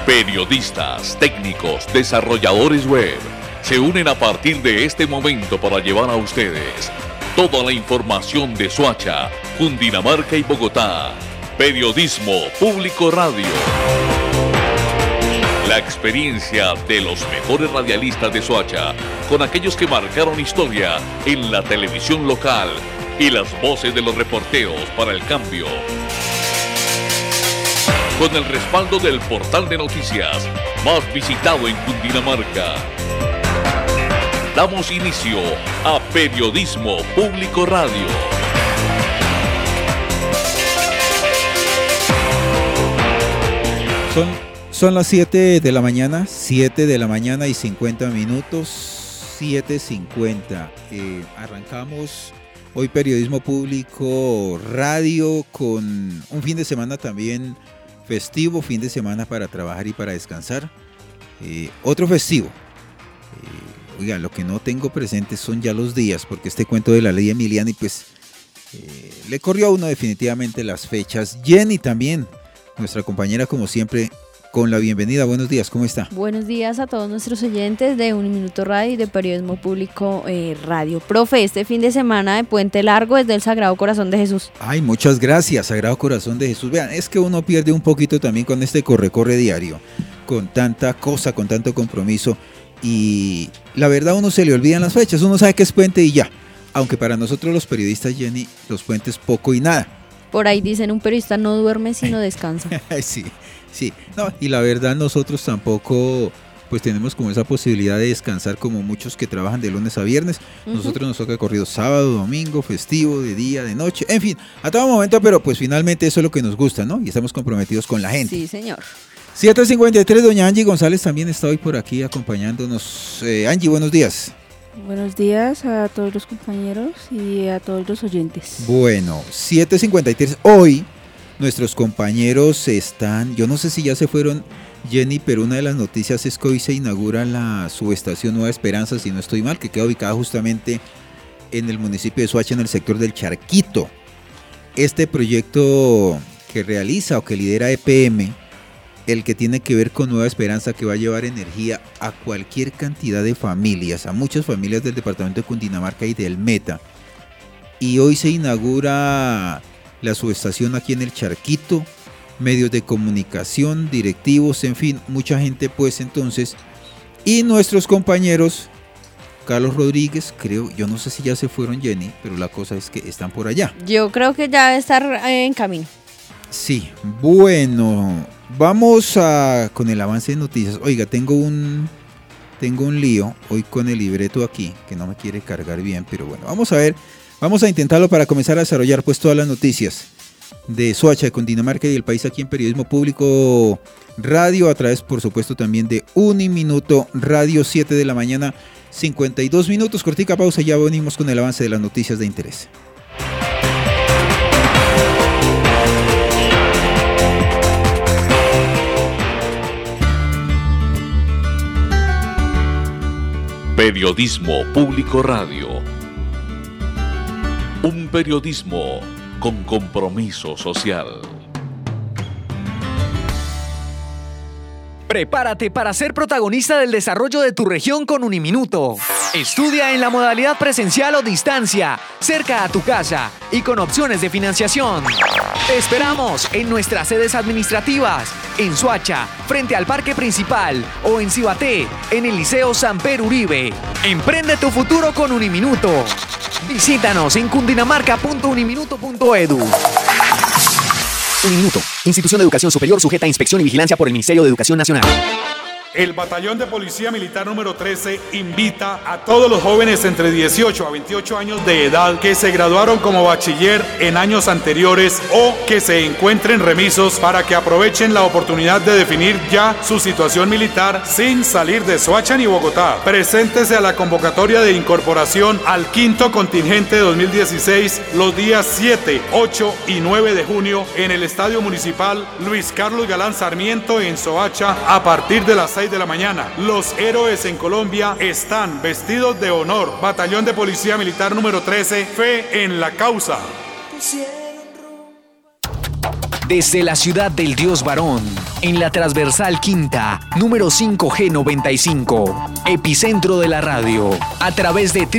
Periodistas, técnicos, desarrolladores web se unen a partir de este momento para llevar a ustedes toda la información de Soacha, Cundinamarca y Bogotá. Periodismo Público Radio. La experiencia de los mejores radialistas de Soacha, con aquellos que marcaron historia en la televisión local y las voces de los reporteros para el cambio. Con el respaldo del portal de noticias más visitado en Cundinamarca. Damos inicio a Periodismo Público Radio. Son las 7 de la mañana, 7 de la mañana y 50 minutos, 7:50. Arrancamos hoy Periodismo Público Radio con un fin de semana también festivo, fin de semana para trabajar y para descansar. Otro festivo. Oiga, lo que no tengo presente son ya los días, porque este cuento de la ley Emiliani, pues, le corrió a uno definitivamente las fechas. Jenny también, nuestra compañera como siempre, con la bienvenida. Buenos días, ¿cómo está? Buenos días a todos nuestros oyentes de Un Minuto Radio y de Periodismo Público Radio. Profe, este fin de semana de Puente Largo desde el Sagrado Corazón de Jesús. Ay, muchas gracias, Sagrado Corazón de Jesús. Vean, es que uno pierde un poquito también con este corre diario, con tanta cosa, con tanto compromiso, y la verdad uno se le olvidan las fechas, uno sabe que es puente y ya. Aunque para nosotros los periodistas, Jenny, los puentes poco y nada. Por ahí dicen, un periodista no duerme sino descansa. Sí, no, y la verdad nosotros tampoco pues tenemos como esa posibilidad de descansar como muchos que trabajan de lunes a viernes. Nosotros nos toca corrido sábado, domingo, festivo, de día, de noche, en fin, a todo momento, pero pues finalmente eso es lo que nos gusta, ¿no? Y estamos comprometidos con la gente. Sí, señor. 7:53, doña Angie González también está hoy por aquí acompañándonos. Angie, buenos días. Buenos días a todos los compañeros y a todos los oyentes. Bueno, 7:53, hoy nuestros compañeros están, yo no sé si ya se fueron, Jenny, pero una de las noticias es que hoy se inaugura la subestación Nueva Esperanza, si no estoy mal, que queda ubicada justamente en el municipio de Soacha, en el sector del Charquito. Este proyecto que realiza o que lidera EPM, el que tiene que ver con Nueva Esperanza, que va a llevar energía a cualquier cantidad de familias, a muchas familias del departamento de Cundinamarca y del Meta. Y hoy se inaugura la subestación aquí en el Charquito, medios de comunicación, directivos, en fin, mucha gente pues entonces. Y nuestros compañeros, Carlos Rodríguez, creo, yo no sé si ya se fueron, Jenny, pero la cosa es que están por allá. Yo creo que ya debe estar en camino. Sí, bueno, vamos con el avance de noticias. Oiga, tengo un lío hoy con el libreto aquí, que no me quiere cargar bien, pero bueno, vamos a ver. Vamos a intentarlo para comenzar a desarrollar pues todas las noticias de Soacha, de Cundinamarca y del país aquí en Periodismo Público Radio, a través por supuesto también de Uniminuto Radio, 7 de la mañana, 52 minutos, cortica pausa, ya venimos con el avance de las noticias de interés. Periodismo Público Radio. Un periodismo con compromiso social. Prepárate para ser protagonista del desarrollo de tu región con Uniminuto. Estudia en la modalidad presencial o distancia, cerca a tu casa y con opciones de financiación. Te esperamos en nuestras sedes administrativas, en Soacha, frente al Parque Principal, o en Cibaté, en el Liceo Samper Uribe. Emprende tu futuro con Uniminuto. Visítanos en cundinamarca.uniminuto.edu. Uniminuto, institución de educación superior sujeta a inspección y vigilancia por el Ministerio de Educación Nacional. El Batallón de Policía Militar número 13 invita a todos los jóvenes entre 18 a 28 años de edad que se graduaron como bachiller en años anteriores o que se encuentren remisos para que aprovechen la oportunidad de definir ya su situación militar sin salir de Soacha ni Bogotá. Preséntese a la convocatoria de incorporación al quinto contingente 2016 los días 7, 8 y 9 de junio en el Estadio Municipal Luis Carlos Galán Sarmiento en Soacha a partir de las 6 de la mañana. Los héroes en Colombia están vestidos de honor. Batallón de Policía Militar número 13, fe en la causa. Desde la ciudad del Dios Varón, en la transversal quinta, número 5G95, epicentro de la radio, a través de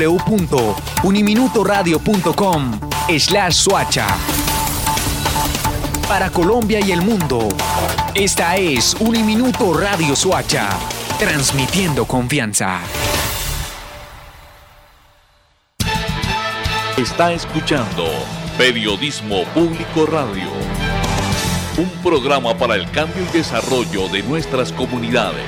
www.uniminutoradio.com/Suacha. Para Colombia y el mundo, esta es Uniminuto Radio Suacha, transmitiendo confianza. Está escuchando Periodismo Público Radio, un programa para el cambio y desarrollo de nuestras comunidades.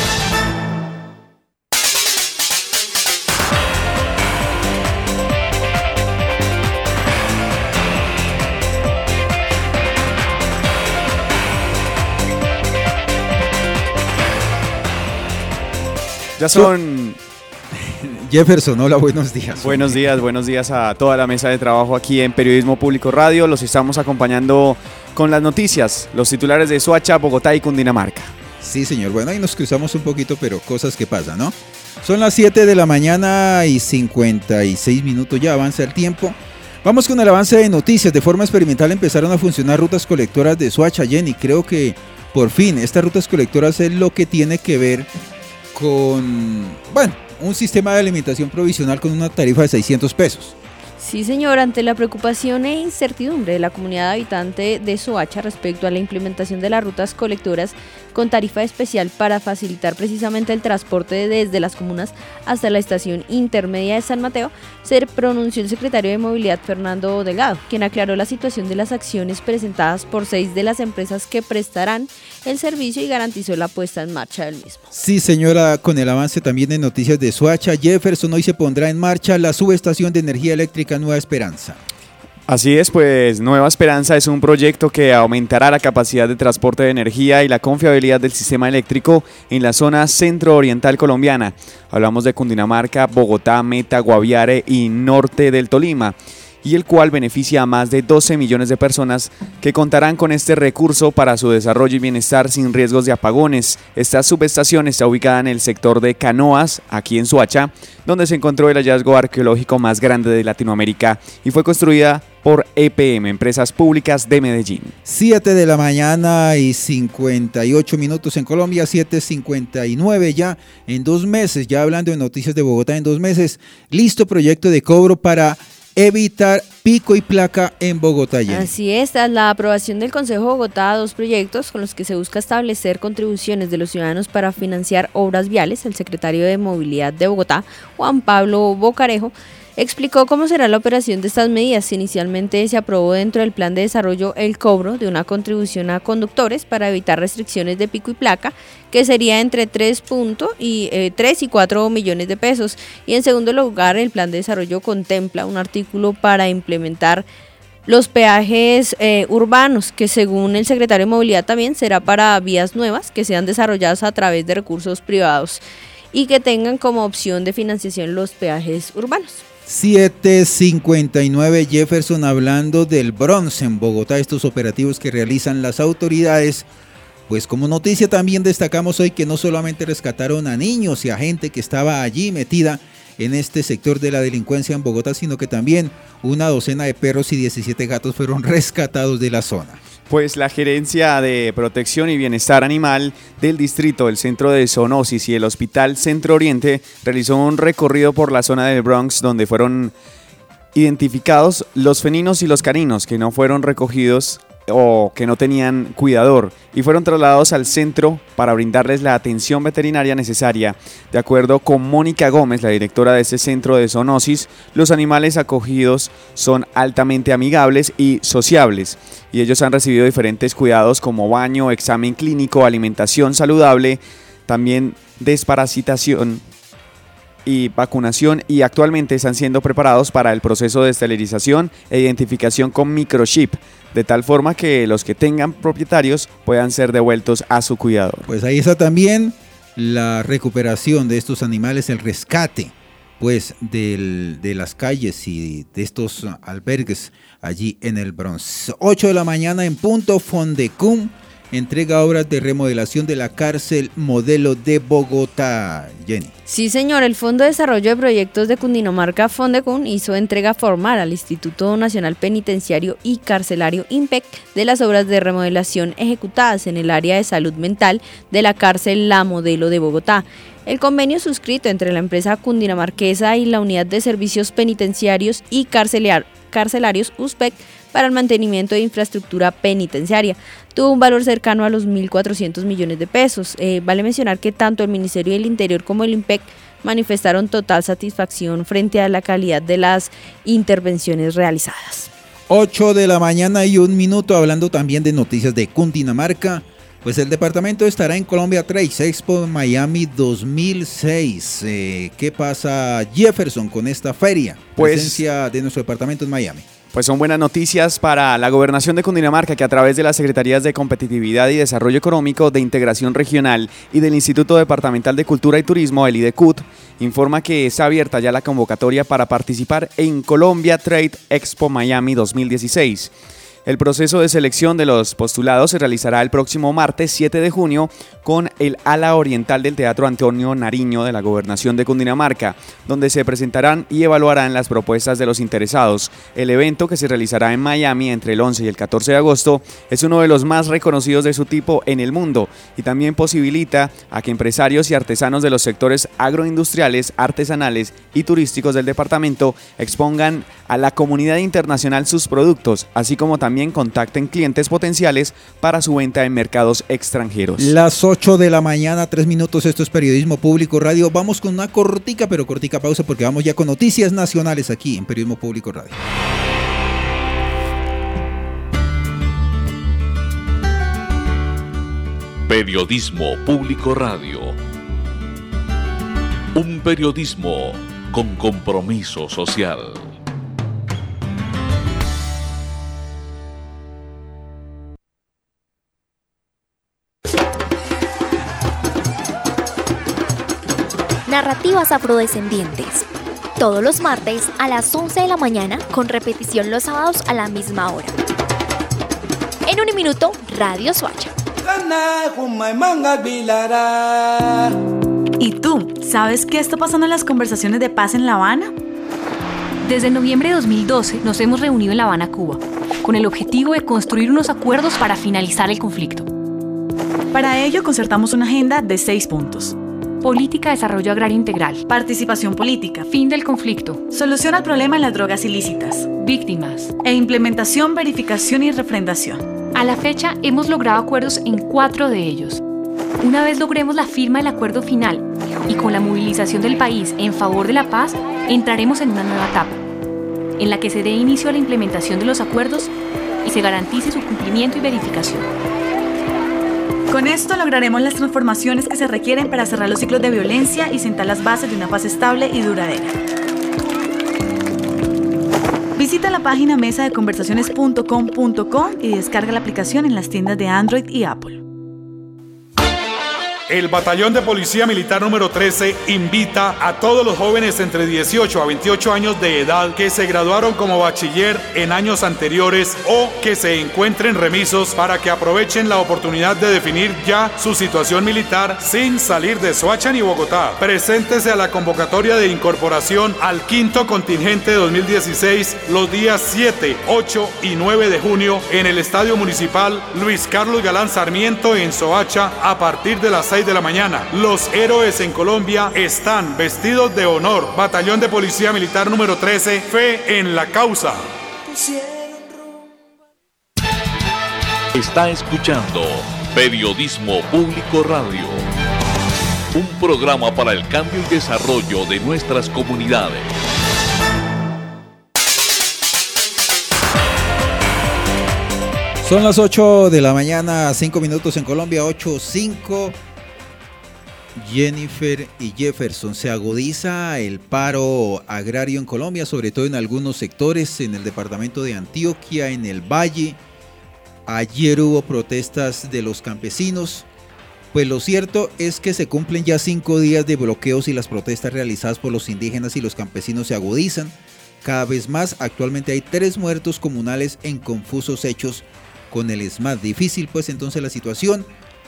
Ya son... Jefferson, hola, buenos días. Buenos días a toda la mesa de trabajo aquí en Periodismo Público Radio. Los estamos acompañando con las noticias, los titulares de Soacha, Bogotá y Cundinamarca. Sí, señor. Bueno, ahí nos cruzamos un poquito, pero cosas que pasan, ¿no? Son las 7 de la mañana y 56 minutos, ya avanza el tiempo. Vamos con el avance de noticias. De forma experimental empezaron a funcionar rutas colectoras de Soacha, Jenny. Creo que por fin estas rutas colectoras es lo que tiene que ver con, bueno, un sistema de alimentación provisional con una tarifa de 600 pesos. Sí, señor, ante la preocupación e incertidumbre de la comunidad habitante de Soacha respecto a la implementación de las rutas colectoras con tarifa especial para facilitar precisamente el transporte desde las comunas hasta la estación intermedia de San Mateo, se pronunció el secretario de Movilidad Fernando Delgado, quien aclaró la situación de las acciones presentadas por 6 de las empresas que prestarán el servicio y garantizó la puesta en marcha del mismo. Sí, señora, con el avance también de noticias de Soacha, Jefferson, hoy se pondrá en marcha la subestación de energía eléctrica Nueva Esperanza. Así es, pues Nueva Esperanza es un proyecto que aumentará la capacidad de transporte de energía y la confiabilidad del sistema eléctrico en la zona centro-oriental colombiana. Hablamos de Cundinamarca, Bogotá, Meta, Guaviare y norte del Tolima, y el cual beneficia a más de 12 millones de personas que contarán con este recurso para su desarrollo y bienestar sin riesgos de apagones. Esta subestación está ubicada en el sector de Canoas, aquí en Soacha, donde se encontró el hallazgo arqueológico más grande de Latinoamérica y fue construida por EPM, Empresas Públicas de Medellín. 7 de la mañana y 58 minutos en Colombia, 7:59 ya en 2 meses, ya hablando de noticias de Bogotá en 2 meses, listo proyecto de cobro para evitar pico y placa en Bogotá. Jenny. Así es, tras la aprobación del Consejo de Bogotá, 2 proyectos con los que se busca establecer contribuciones de los ciudadanos para financiar obras viales. El secretario de Movilidad de Bogotá, Juan Pablo Bocarejo, explicó cómo será la operación de estas medidas. Inicialmente se aprobó dentro del plan de desarrollo el cobro de una contribución a conductores para evitar restricciones de pico y placa, que sería entre 3 y 4 millones de pesos. Y en segundo lugar, el plan de desarrollo contempla un artículo para implementar los peajes urbanos, que según el secretario de Movilidad también será para vías nuevas que sean desarrolladas a través de recursos privados y que tengan como opción de financiación los peajes urbanos. 7:59, Jefferson, hablando del Bronx en Bogotá, estos operativos que realizan las autoridades. Pues como noticia también destacamos hoy que no solamente rescataron a niños y a gente que estaba allí metida en este sector de la delincuencia en Bogotá, sino que también una docena de perros y 17 gatos fueron rescatados de la zona. Pues la Gerencia de Protección y Bienestar Animal del Distrito, el Centro de Zoonosis y el Hospital Centro Oriente realizó un recorrido por la zona del Bronx donde fueron identificados los felinos y los caninos que no fueron recogidos o que no tenían cuidador y fueron trasladados al centro para brindarles la atención veterinaria necesaria. De acuerdo con Mónica Gómez, la directora de este centro de zoonosis, los animales acogidos son altamente amigables y sociables y ellos han recibido diferentes cuidados como baño, examen clínico, alimentación saludable, también desparasitación y vacunación, y actualmente están siendo preparados para el proceso de esterilización e identificación con microchip, de tal forma que los que tengan propietarios puedan ser devueltos a su cuidador. Pues ahí está también la recuperación de estos animales, el rescate pues de las calles y de estos albergues allí en el Bronx. 8 de la mañana en punto, Fondecum entrega obras de remodelación de la cárcel modelo de Bogotá. Jenny. Sí, señor, el Fondo de Desarrollo de Proyectos de Cundinamarca, Fondecún, hizo entrega formal al Instituto Nacional Penitenciario y Carcelario INPEC de las obras de remodelación ejecutadas en el área de salud mental de la cárcel La Modelo de Bogotá. El convenio suscrito entre la empresa cundinamarquesa y la Unidad de Servicios Penitenciarios y Carcelarios USPEC para el mantenimiento de infraestructura penitenciaria tuvo un valor cercano a los 1.400 millones de pesos. Vale mencionar que tanto el Ministerio del Interior como el INPEC manifestaron total satisfacción frente a la calidad de las intervenciones realizadas. 8 de la mañana y 1 minuto, hablando también de noticias de Cundinamarca. Pues el departamento estará en Colombia Trade Expo Miami 2006. ¿Qué pasa, Jefferson, con esta feria? Presencia de nuestro departamento en Miami. Pues son buenas noticias para la Gobernación de Cundinamarca, que a través de las Secretarías de Competitividad y Desarrollo Económico, de Integración Regional y del Instituto Departamental de Cultura y Turismo, el IDECUT, informa que está abierta ya la convocatoria para participar en Colombia Trade Expo Miami 2016. El proceso de selección de los postulados se realizará el próximo martes 7 de junio con el ala oriental del Teatro Antonio Nariño de la Gobernación de Cundinamarca, donde se presentarán y evaluarán las propuestas de los interesados. El evento, que se realizará en Miami entre el 11 y el 14 de agosto, es uno de los más reconocidos de su tipo en el mundo y también posibilita a que empresarios y artesanos de los sectores agroindustriales, artesanales y turísticos del departamento expongan a la comunidad internacional sus productos, así como también contacten clientes potenciales para su venta en mercados extranjeros. Las 8 de la mañana, 3 minutos, esto es Periodismo Público Radio. Vamos con una cortica pausa porque vamos ya con noticias nacionales aquí en Periodismo Público Radio. Periodismo Público Radio. Un periodismo con compromiso social. Narrativas afrodescendientes. Todos los martes a las 11 de la mañana, con repetición los sábados a la misma hora. En 1 minuto, Radio Soacha. ¿Y tú, sabes qué está pasando en las conversaciones de paz en La Habana? Desde noviembre de 2012 nos hemos reunido en La Habana, Cuba, con el objetivo de construir unos acuerdos para finalizar el conflicto. Para ello concertamos una agenda de 6 puntos. Política de desarrollo agrario integral. Participación política. Fin del conflicto. Solución al problema en las drogas ilícitas. Víctimas. E implementación, verificación y refrendación. A la fecha hemos logrado acuerdos en 4 de ellos. Una vez logremos la firma del acuerdo final y con la movilización del país en favor de la paz, entraremos en una nueva etapa, en la que se dé inicio a la implementación de los acuerdos y se garantice su cumplimiento y verificación. Con esto lograremos las transformaciones que se requieren para cerrar los ciclos de violencia y sentar las bases de una paz estable y duradera. Visita la página mesadeconversaciones.com.co y descarga la aplicación en las tiendas de Android y Apple. El Batallón de Policía Militar número 13 invita a todos los jóvenes entre 18 a 28 años de edad que se graduaron como bachiller en años anteriores o que se encuentren remisos para que aprovechen la oportunidad de definir ya su situación militar sin salir de Soacha ni Bogotá. Preséntese a la convocatoria de incorporación al 5º contingente de 2016 los días 7, 8 y 9 de junio en el Estadio Municipal Luis Carlos Galán Sarmiento en Soacha a partir de las 6 de la mañana. Los héroes en Colombia están vestidos de honor. Batallón de Policía Militar número 13, fe en la causa. Está escuchando Periodismo Público Radio, un programa para el cambio y desarrollo de nuestras comunidades. Son las 8 de la mañana, 5 minutos en Colombia, 8:05. Jennifer y Jefferson, se agudiza el paro agrario en Colombia, sobre todo en algunos sectores, en el departamento de Antioquia, en el Valle. Ayer hubo protestas de los campesinos. Pues lo cierto es que se cumplen ya 5 días de bloqueos y las protestas realizadas por los indígenas y los campesinos se agudizan cada vez más. Actualmente hay 3 muertos comunales en confusos hechos con el SMAT. Difícil pues entonces la situación.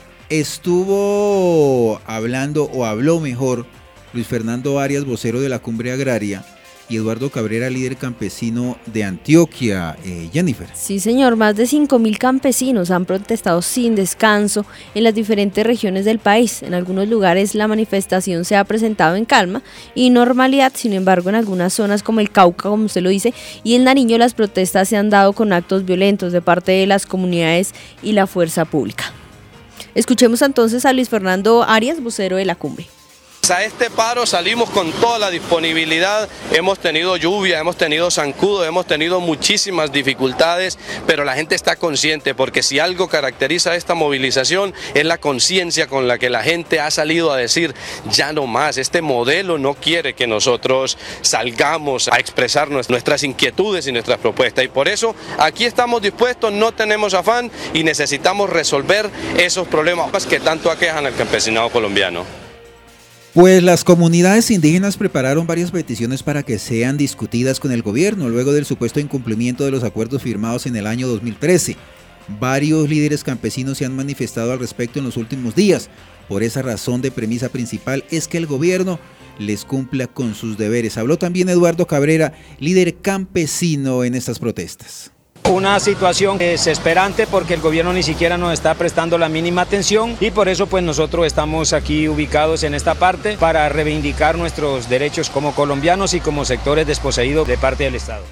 Estuvo hablando, o habló mejor, Luis Fernando Arias, vocero de la Cumbre Agraria, y Eduardo Cabrera, líder campesino de Antioquia. Jennifer. Sí, señor, más de 5.000 campesinos han protestado sin descanso en las diferentes regiones del país. En algunos lugares la manifestación se ha presentado en calma y normalidad, sin embargo en algunas zonas como el Cauca, como usted lo dice, y el Nariño, las protestas se han dado con actos violentos de parte de las comunidades y la fuerza pública. Escuchemos entonces a Luis Fernando Arias, vocero de la Cumbre. A este paro salimos con toda la disponibilidad, hemos tenido lluvia, hemos tenido zancudo, hemos tenido muchísimas dificultades, pero la gente está consciente, porque si algo caracteriza esta movilización es la conciencia con la que la gente ha salido a decir ya no más, este modelo no quiere que nosotros salgamos a expresar nuestras inquietudes y nuestras propuestas, y por eso aquí estamos dispuestos, no tenemos afán y necesitamos resolver esos problemas que tanto aquejan al campesinado colombiano. Pues las comunidades indígenas prepararon varias peticiones para que sean discutidas con el gobierno luego del supuesto incumplimiento de los acuerdos firmados en el año 2013. Varios líderes campesinos se han manifestado al respecto en los últimos días. Por esa razón, de premisa principal es que el gobierno les cumpla con sus deberes. Habló también Eduardo Cabrera, líder campesino en estas protestas. Una situación desesperante porque el gobierno ni siquiera nos está prestando la mínima atención y por eso pues nosotros estamos aquí ubicados en esta parte para reivindicar nuestros derechos como colombianos y como sectores desposeídos de parte del Estado.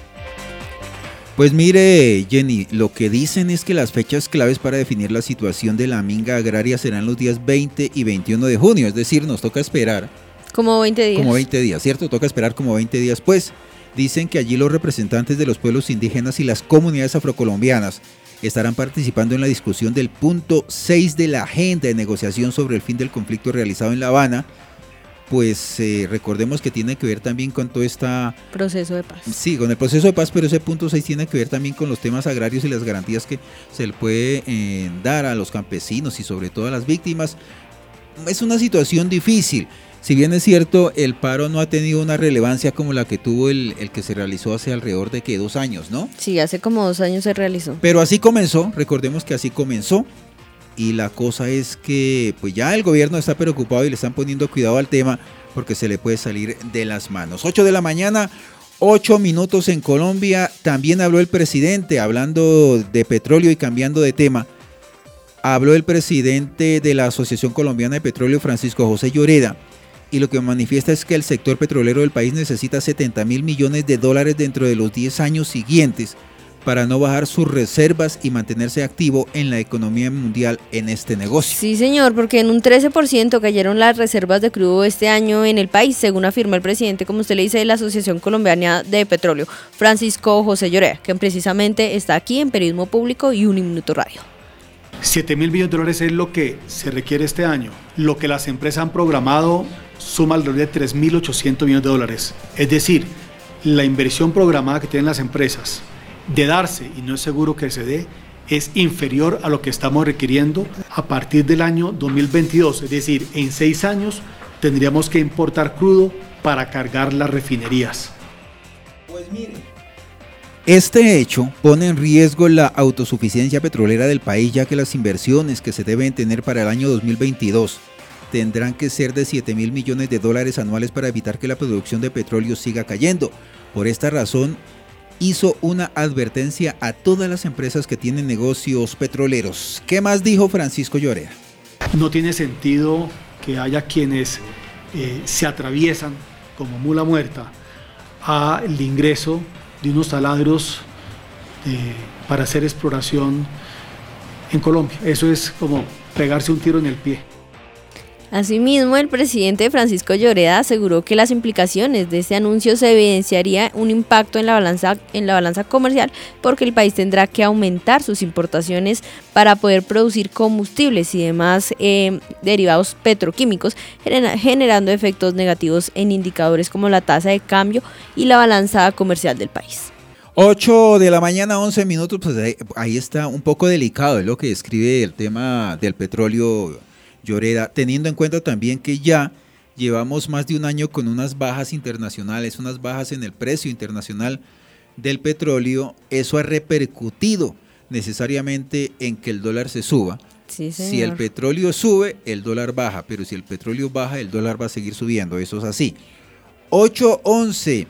Pues mire, Jenny, lo que dicen es que las fechas claves para definir la situación de la minga agraria serán los días 20 y 21 de junio, es decir, nos toca esperar. Como 20 días. Como 20 días, ¿cierto? Toca esperar como 20 días, pues. Dicen que allí los representantes de los pueblos indígenas y las comunidades afrocolombianas estarán participando en la discusión del punto 6 de la agenda de negociación sobre el fin del conflicto realizado en La Habana. Pues recordemos que tiene que ver también con todo este proceso de paz. Sí, con el proceso de paz, pero ese punto 6 tiene que ver también con los temas agrarios y las garantías que se le puede dar a los campesinos y sobre todo a las víctimas. Es una situación difícil. Si bien es cierto, el paro no ha tenido una relevancia como la que tuvo el que se realizó hace alrededor de 2 años, ¿no? Sí, hace como 2 años se realizó. Pero así comenzó, recordemos que así comenzó, y la cosa es que pues ya el gobierno está preocupado y le están poniendo cuidado al tema porque se le puede salir de las manos. 8 de la mañana, 8 minutos en Colombia. También habló el presidente, hablando de petróleo y cambiando de tema. Habló el presidente de la Asociación Colombiana de Petróleo, Francisco José Lloreda, y lo que manifiesta es que el sector petrolero del país necesita $70.000 millones dentro de los 10 años siguientes para no bajar sus reservas y mantenerse activo en la economía mundial en este negocio. Sí, señor, porque en un 13% cayeron las reservas de crudo este año en el país, según afirma el presidente, como usted le dice, de la Asociación Colombiana de Petróleo, Francisco José Lloreda, que precisamente está aquí en Periodismo Público y Uniminuto Radio. $7.000 millones es lo que se requiere este año. Lo que las empresas han programado suma alrededor de $3.800 millones. Es decir, la inversión programada que tienen las empresas de darse, y no es seguro que se dé, es inferior a lo que estamos requiriendo a partir del año 2022. Es decir, en 6 años tendríamos que importar crudo para cargar las refinerías. Pues mire, este hecho pone en riesgo la autosuficiencia petrolera del país, ya que las inversiones que se deben tener para el año 2022 tendrán que ser de $7.000 millones anuales para evitar que la producción de petróleo siga cayendo. Por esta razón, hizo una advertencia a todas las empresas que tienen negocios petroleros. ¿Qué más dijo Francisco Lloreda? No tiene sentido que haya quienes se atraviesan como mula muerta al ingreso de unos taladros para hacer exploración en Colombia. Eso es como pegarse un tiro en el pie. Asimismo, el presidente Francisco Lloreda aseguró que las implicaciones de este anuncio se evidenciaría un impacto en la balanza comercial, porque el país tendrá que aumentar sus importaciones para poder producir combustibles y demás derivados petroquímicos, generando efectos negativos en indicadores como la tasa de cambio y la balanza comercial del país. 8 de la mañana, 11 minutos, pues ahí está un poco delicado, es lo que describe el tema del petróleo Lloreda, teniendo en cuenta también que ya llevamos más de un año con unas bajas internacionales, unas bajas en el precio internacional del petróleo. Eso ha repercutido necesariamente en que el dólar se suba. Sí, señor. Si el petróleo sube, el dólar baja, pero si el petróleo baja, el dólar va a seguir subiendo, eso es así. 8:11.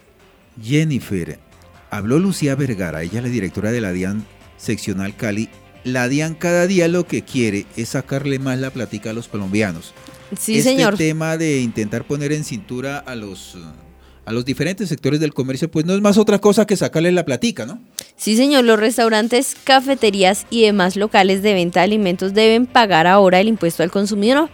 Jennifer, habló Lucía Vergara, ella es la directora de la DIAN seccional Cali. La DIAN cada día lo que quiere es sacarle más la platica a los colombianos. Sí, señor. Este tema de intentar poner en cintura a los diferentes sectores del comercio, pues no es más otra cosa que sacarle la platica, ¿no? Sí, señor, los restaurantes, cafeterías y demás locales de venta de alimentos deben pagar ahora el impuesto al consumidor,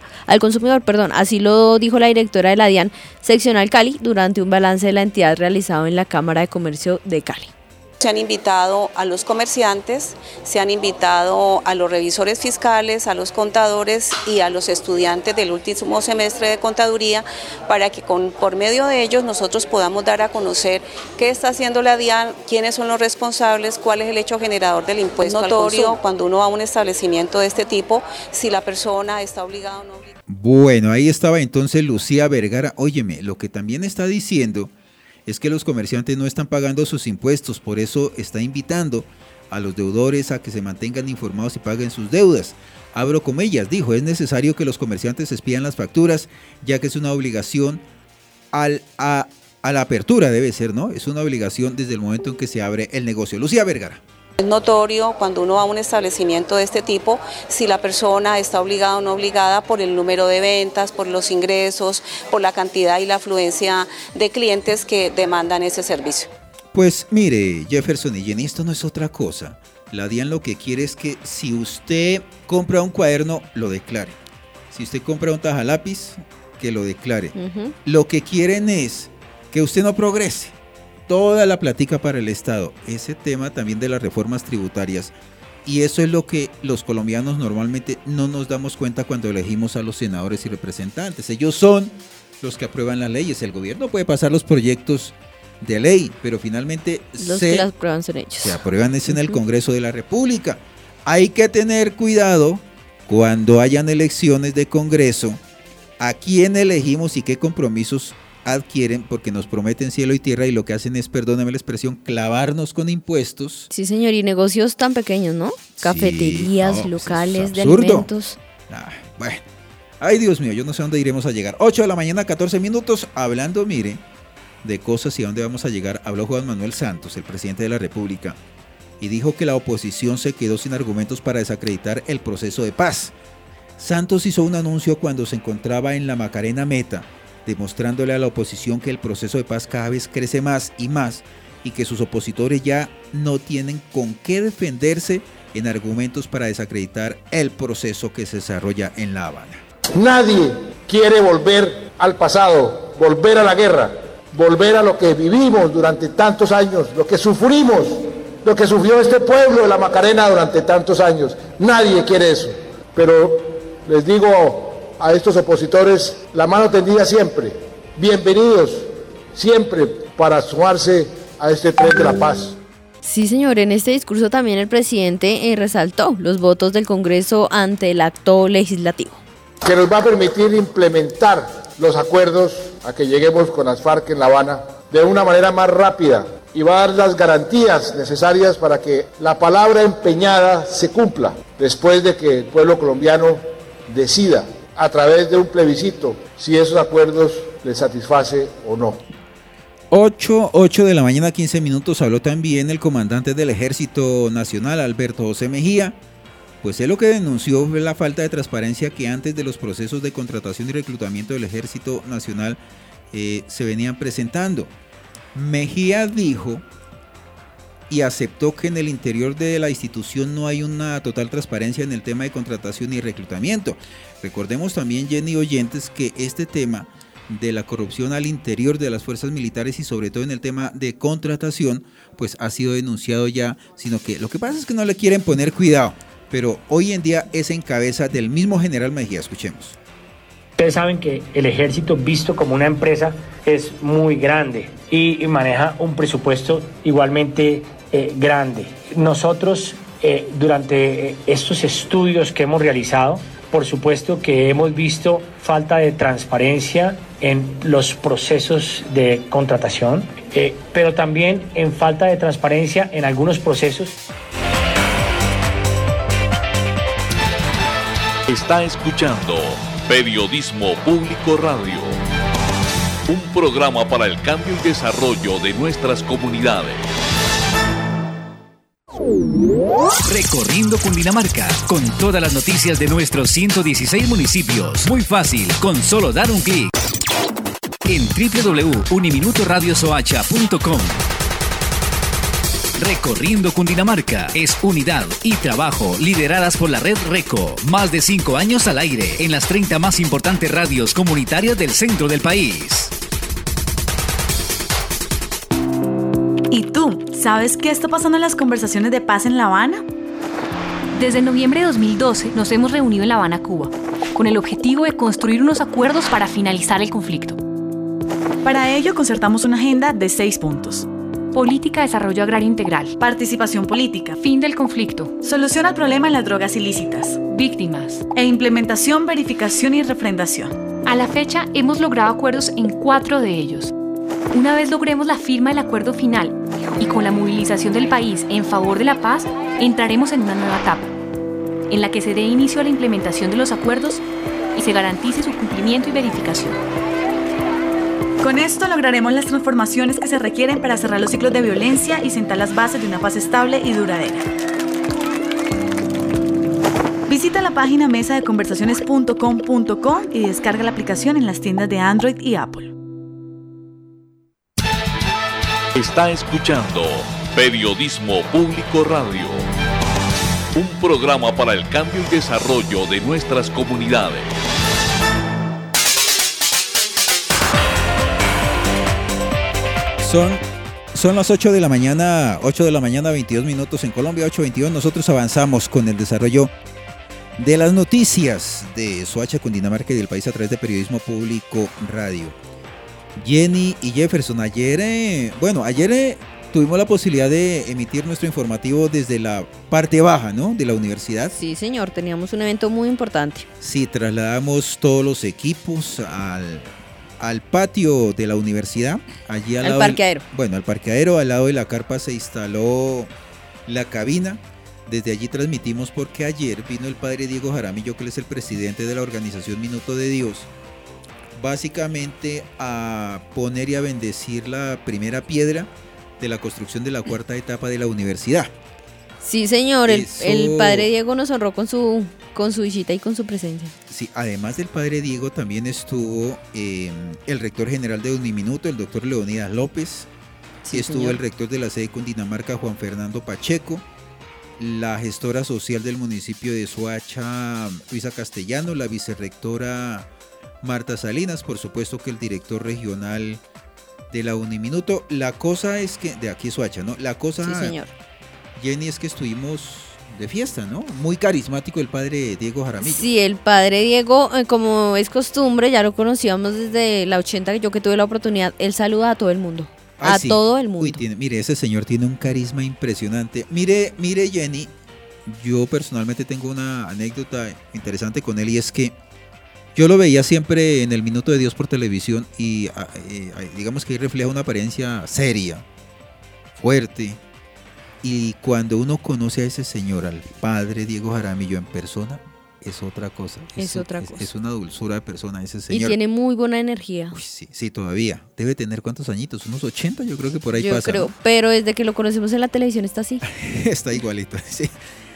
así lo dijo la directora de la DIAN seccional Cali durante un balance de la entidad realizado en la Cámara de Comercio de Cali. Se han invitado a los comerciantes, se han invitado a los revisores fiscales, a los contadores y a los estudiantes del último semestre de contaduría para que por medio de ellos nosotros podamos dar a conocer qué está haciendo la DIAN, quiénes son los responsables, cuál es el hecho generador del impuesto al consumo. Cuando uno va a un establecimiento de este tipo, si la persona está obligada o no. Bueno, ahí estaba entonces Lucía Vergara. Óyeme, lo que también está diciendo es que los comerciantes no están pagando sus impuestos, por eso está invitando a los deudores a que se mantengan informados y paguen sus deudas. Abro comillas, dijo, es necesario que los comerciantes expidan las facturas, ya que es una obligación a la apertura, debe ser, ¿no? Es una obligación desde el momento en que se abre el negocio. Lucía Vergara. Es notorio cuando uno va a un establecimiento de este tipo si la persona está obligada o no obligada por el número de ventas, por los ingresos, por la cantidad y la afluencia de clientes que demandan ese servicio. Pues mire, Jefferson y Jenny, esto no es otra cosa. La DIAN lo que quiere es que si usted compra un cuaderno, lo declare. Si usted compra un tajalápiz, que lo declare. Lo que quieren es que usted no progrese. Toda la plática para el Estado, ese tema también de las reformas tributarias, y eso es lo que los colombianos normalmente no nos damos cuenta cuando elegimos a los senadores y representantes. Ellos son los que aprueban las leyes. El gobierno puede pasar los proyectos de ley, pero finalmente los que las aprueban son ellos. Se aprueban en el Congreso de la República. Hay que tener cuidado cuando hayan elecciones de Congreso, a quién elegimos y qué compromisos adquieren, porque nos prometen cielo y tierra y lo que hacen es, perdóname la expresión, clavarnos con impuestos. Sí, señor, y negocios tan pequeños, ¿no? Cafeterías, sí, locales de alimentos. Bueno, ay Dios mío, yo no sé dónde iremos a llegar. 8 de la mañana, 14 minutos, hablando, mire, de cosas y a dónde vamos a llegar. Habló Juan Manuel Santos, el presidente de la República, y dijo que la oposición se quedó sin argumentos para desacreditar el proceso de paz. Santos hizo un anuncio cuando se encontraba en la Macarena Meta, demostrándole a la oposición que el proceso de paz cada vez crece más y que sus opositores ya no tienen con qué defenderse en argumentos para desacreditar el proceso que se desarrolla en La Habana. Nadie quiere volver al pasado, volver a la guerra, volver a lo que vivimos durante tantos años, lo que sufrimos, lo que sufrió este pueblo de la Macarena durante tantos años. Nadie quiere eso, pero les digo a estos opositores, la mano tendida siempre, bienvenidos siempre para sumarse a este tren de la paz. Sí, señor, en este discurso también el presidente resaltó los votos del Congreso ante el acto legislativo. Que nos va a permitir implementar los acuerdos a que lleguemos con las FARC en La Habana de una manera más rápida y va a dar las garantías necesarias para que la palabra empeñada se cumpla después de que el pueblo colombiano decida a través de un plebiscito si esos acuerdos les satisface o no. 8 de la mañana, 15 minutos, habló también el comandante del Ejército Nacional, Alberto José Mejía, pues él lo que denunció fue la falta de transparencia que antes de los procesos de contratación y reclutamiento del Ejército Nacional se venían presentando. Mejía dijo y aceptó que en el interior de la institución no hay una total transparencia en el tema de contratación y reclutamiento. Recordemos también, Jenny, oyentes, que este tema de la corrupción al interior de las fuerzas militares y sobre todo en el tema de contratación, pues ha sido denunciado ya, sino que lo que pasa es que no le quieren poner cuidado, pero hoy en día es en cabeza del mismo general Mejía. Escuchemos. Ustedes saben que el ejército, visto como una empresa, es muy grande y maneja un presupuesto igualmente grande. Nosotros, durante estos estudios que hemos realizado, por supuesto que hemos visto falta de transparencia en los procesos de contratación, pero también en falta de transparencia en algunos procesos. Está escuchando Periodismo Público Radio, un programa para el cambio y desarrollo de nuestras comunidades. Recorriendo Cundinamarca, con todas las noticias de nuestros 116 municipios. Muy fácil, con solo dar un clic. En www.uniminutoradiosoacha.com. Recorriendo Cundinamarca es unidad y trabajo lideradas por la red RECO. Más de 5 años al aire en las 30 más importantes radios comunitarias del centro del país. ¿Y tú, sabes qué está pasando en las conversaciones de paz en La Habana? Desde noviembre de 2012 nos hemos reunido en La Habana, Cuba, con el objetivo de construir unos acuerdos para finalizar el conflicto. Para ello concertamos una agenda de 6 puntos. Política de desarrollo agrario integral. Participación política. Fin del conflicto. Solución al problema en las drogas ilícitas. Víctimas. E implementación, verificación y refrendación. A la fecha hemos logrado acuerdos en 4 de ellos. Una vez logremos la firma del acuerdo final y con la movilización del país en favor de la paz, entraremos en una nueva etapa, en la que se dé inicio a la implementación de los acuerdos y se garantice su cumplimiento y verificación. Con esto lograremos las transformaciones que se requieren para cerrar los ciclos de violencia y sentar las bases de una paz estable y duradera. Visita la página mesadeconversaciones.com.co y descarga la aplicación en las tiendas de Android y Apple. Está escuchando Periodismo Público Radio, un programa para el cambio y desarrollo de nuestras comunidades. Son las 8 de la mañana, 22 minutos en Colombia, 8:22. Nosotros avanzamos con el desarrollo de las noticias de Soacha, Cundinamarca y del país a través de Periodismo Público Radio. Jenny y Jefferson, ayer tuvimos la posibilidad de emitir nuestro informativo desde la parte baja, ¿no?, de la universidad. Sí, señor, teníamos un evento muy importante. Sí, trasladamos todos los equipos al patio de la universidad, allí al parqueadero. Al parqueadero, al lado de la carpa se instaló la cabina. Desde allí transmitimos porque ayer vino el padre Diego Jaramillo, que es el presidente de la organización Minuto de Dios, básicamente a poner y a bendecir la primera piedra de la construcción de la 4ª etapa de la universidad. Sí, señor, el padre Diego nos honró con su visita y con su presencia. Sí, además del padre Diego también estuvo el rector general de Uniminuto, el doctor Leonidas López, sí, estuvo señor. El rector de la sede Cundinamarca, Juan Fernando Pacheco, la gestora social del municipio de Soacha, Luisa Castellano, la vicerrectora Marta Salinas, por supuesto que el director regional de la Uniminuto. La cosa es que, de aquí Soacha, ¿no? La cosa, sí, señor. Jenny, es que estuvimos de fiesta, ¿no? Muy carismático el padre Diego Jaramillo. Sí, el padre Diego, como es costumbre, ya lo conocíamos desde la 80, yo que tuve la oportunidad, él saluda a todo el mundo. Sí. Todo el mundo. Uy, mire, ese señor tiene un carisma impresionante. Mire, Jenny, yo personalmente tengo una anécdota interesante con él, y es que yo lo veía siempre en el Minuto de Dios por televisión y digamos que ahí refleja una apariencia seria, fuerte. Y cuando uno conoce a ese señor, al padre Diego Jaramillo en persona, es otra cosa. Es una dulzura de persona ese señor. Y tiene muy buena energía. Uy, sí, todavía. Debe tener ¿cuántos añitos? Unos 80, yo creo que por ahí pasa. Yo creo, ¿no? Pero desde que lo conocemos en la televisión está así. Está igualito, sí.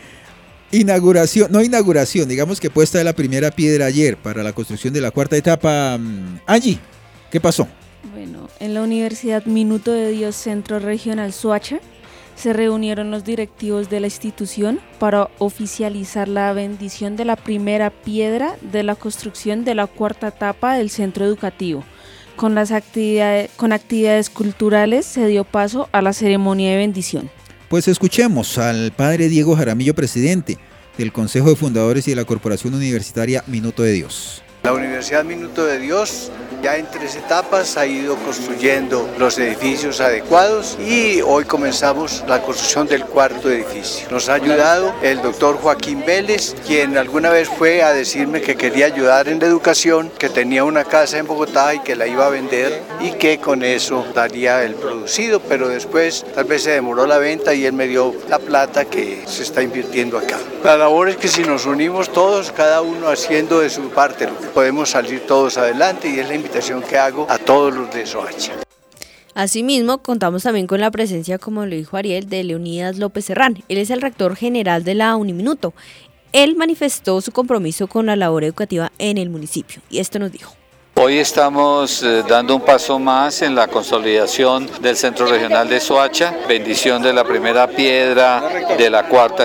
Digamos que puesta de la primera piedra ayer para la construcción de la 4ª etapa. Angie, ¿qué pasó? Bueno, en la Universidad Minuto de Dios Centro Regional Soacha se reunieron los directivos de la institución para oficializar la bendición de la primera piedra de la construcción de la 4ª etapa del centro educativo. Con actividades culturales se dio paso a la ceremonia de bendición. Pues escuchemos al padre Diego Jaramillo, presidente del Consejo de Fundadores y de la Corporación Universitaria Minuto de Dios. La Universidad Minuto de Dios Ya en 3 etapas ha ido construyendo los edificios adecuados y hoy comenzamos la construcción del 4º edificio. Nos ha ayudado el doctor Joaquín Vélez, quien alguna vez fue a decirme que quería ayudar en la educación, que tenía una casa en Bogotá y que la iba a vender y que con eso daría el producido, pero después tal vez se demoró la venta y él me dio la plata que se está invirtiendo acá. La labor es que si nos unimos todos, cada uno haciendo de su parte, podemos salir todos adelante y es la invitación que hago a todos los de Soacha. Asimismo, contamos también con la presencia, como lo dijo Ariel, de Leonidas López Serrán. Él es el rector general de la Uniminuto. Él manifestó su compromiso con la labor educativa en el municipio y esto nos dijo. Hoy estamos dando un paso más en la consolidación del Centro Regional de Soacha, bendición de la primera piedra de la 4ª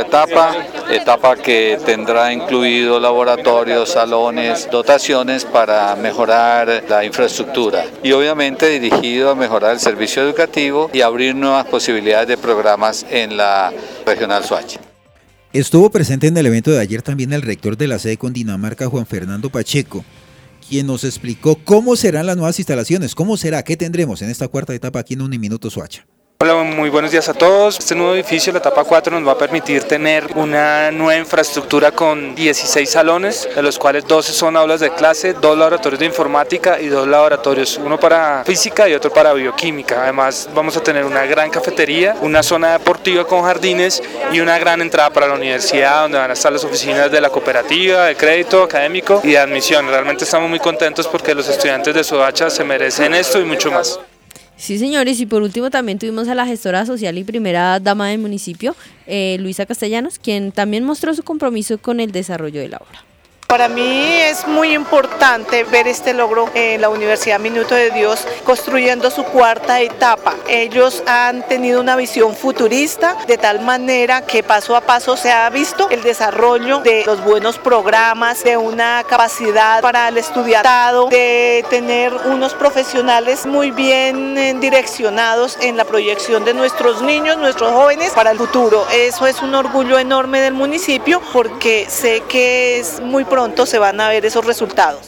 etapa que tendrá incluido laboratorios, salones, dotaciones para mejorar la infraestructura y obviamente dirigido a mejorar el servicio educativo y abrir nuevas posibilidades de programas en la Regional Soacha. Estuvo presente en el evento de ayer también el rector de la sede Cundinamarca, Juan Fernando Pacheco, quien nos explicó cómo serán las nuevas instalaciones, cómo será, qué tendremos en esta 4ª etapa aquí en Uniminuto Soacha. Hola, muy buenos días a todos. Este nuevo edificio, la etapa 4, nos va a permitir tener una nueva infraestructura con 16 salones, de los cuales 12 son aulas de clase, 2 laboratorios de informática y 2 laboratorios, uno para física y otro para bioquímica. Además, vamos a tener una gran cafetería, una zona deportiva con jardines y una gran entrada para la universidad, donde van a estar las oficinas de la cooperativa, de crédito académico y de admisión. Realmente estamos muy contentos porque los estudiantes de Soacha se merecen esto y mucho más. Sí, señores, y por último también tuvimos a la gestora social y primera dama del municipio, Luisa Castellanos, quien también mostró su compromiso con el desarrollo de la obra. Para mí es muy importante ver este logro en la Universidad Minuto de Dios construyendo su 4ª etapa. Ellos han tenido una visión futurista de tal manera que paso a paso se ha visto el desarrollo de los buenos programas, de una capacidad para el estudiantado, de tener unos profesionales muy bien direccionados en la proyección de nuestros niños, nuestros jóvenes para el futuro. Eso es un orgullo enorme del municipio porque sé que es muy pronto se van a ver esos resultados.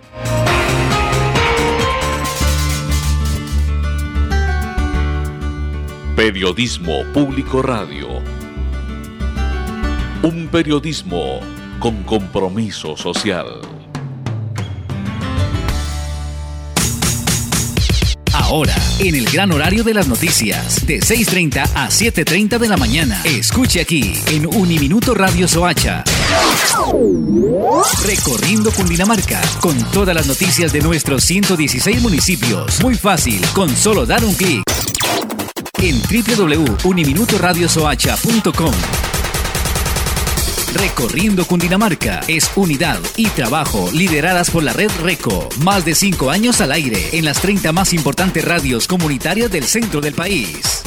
Periodismo Público Radio. Un periodismo con compromiso social. Ahora, en el gran horario de las noticias, de 6:30 a 7:30 de la mañana. Escuche aquí, en Uniminuto Radio Soacha. Recorriendo Cundinamarca, con todas las noticias de nuestros 116 municipios. Muy fácil, con solo dar un clic. En www.uniminutoradiosoacha.com. Recorriendo Cundinamarca es unidad y trabajo lideradas por la red RECO. Más de 5 años al aire en las 30 más importantes radios comunitarias del centro del país.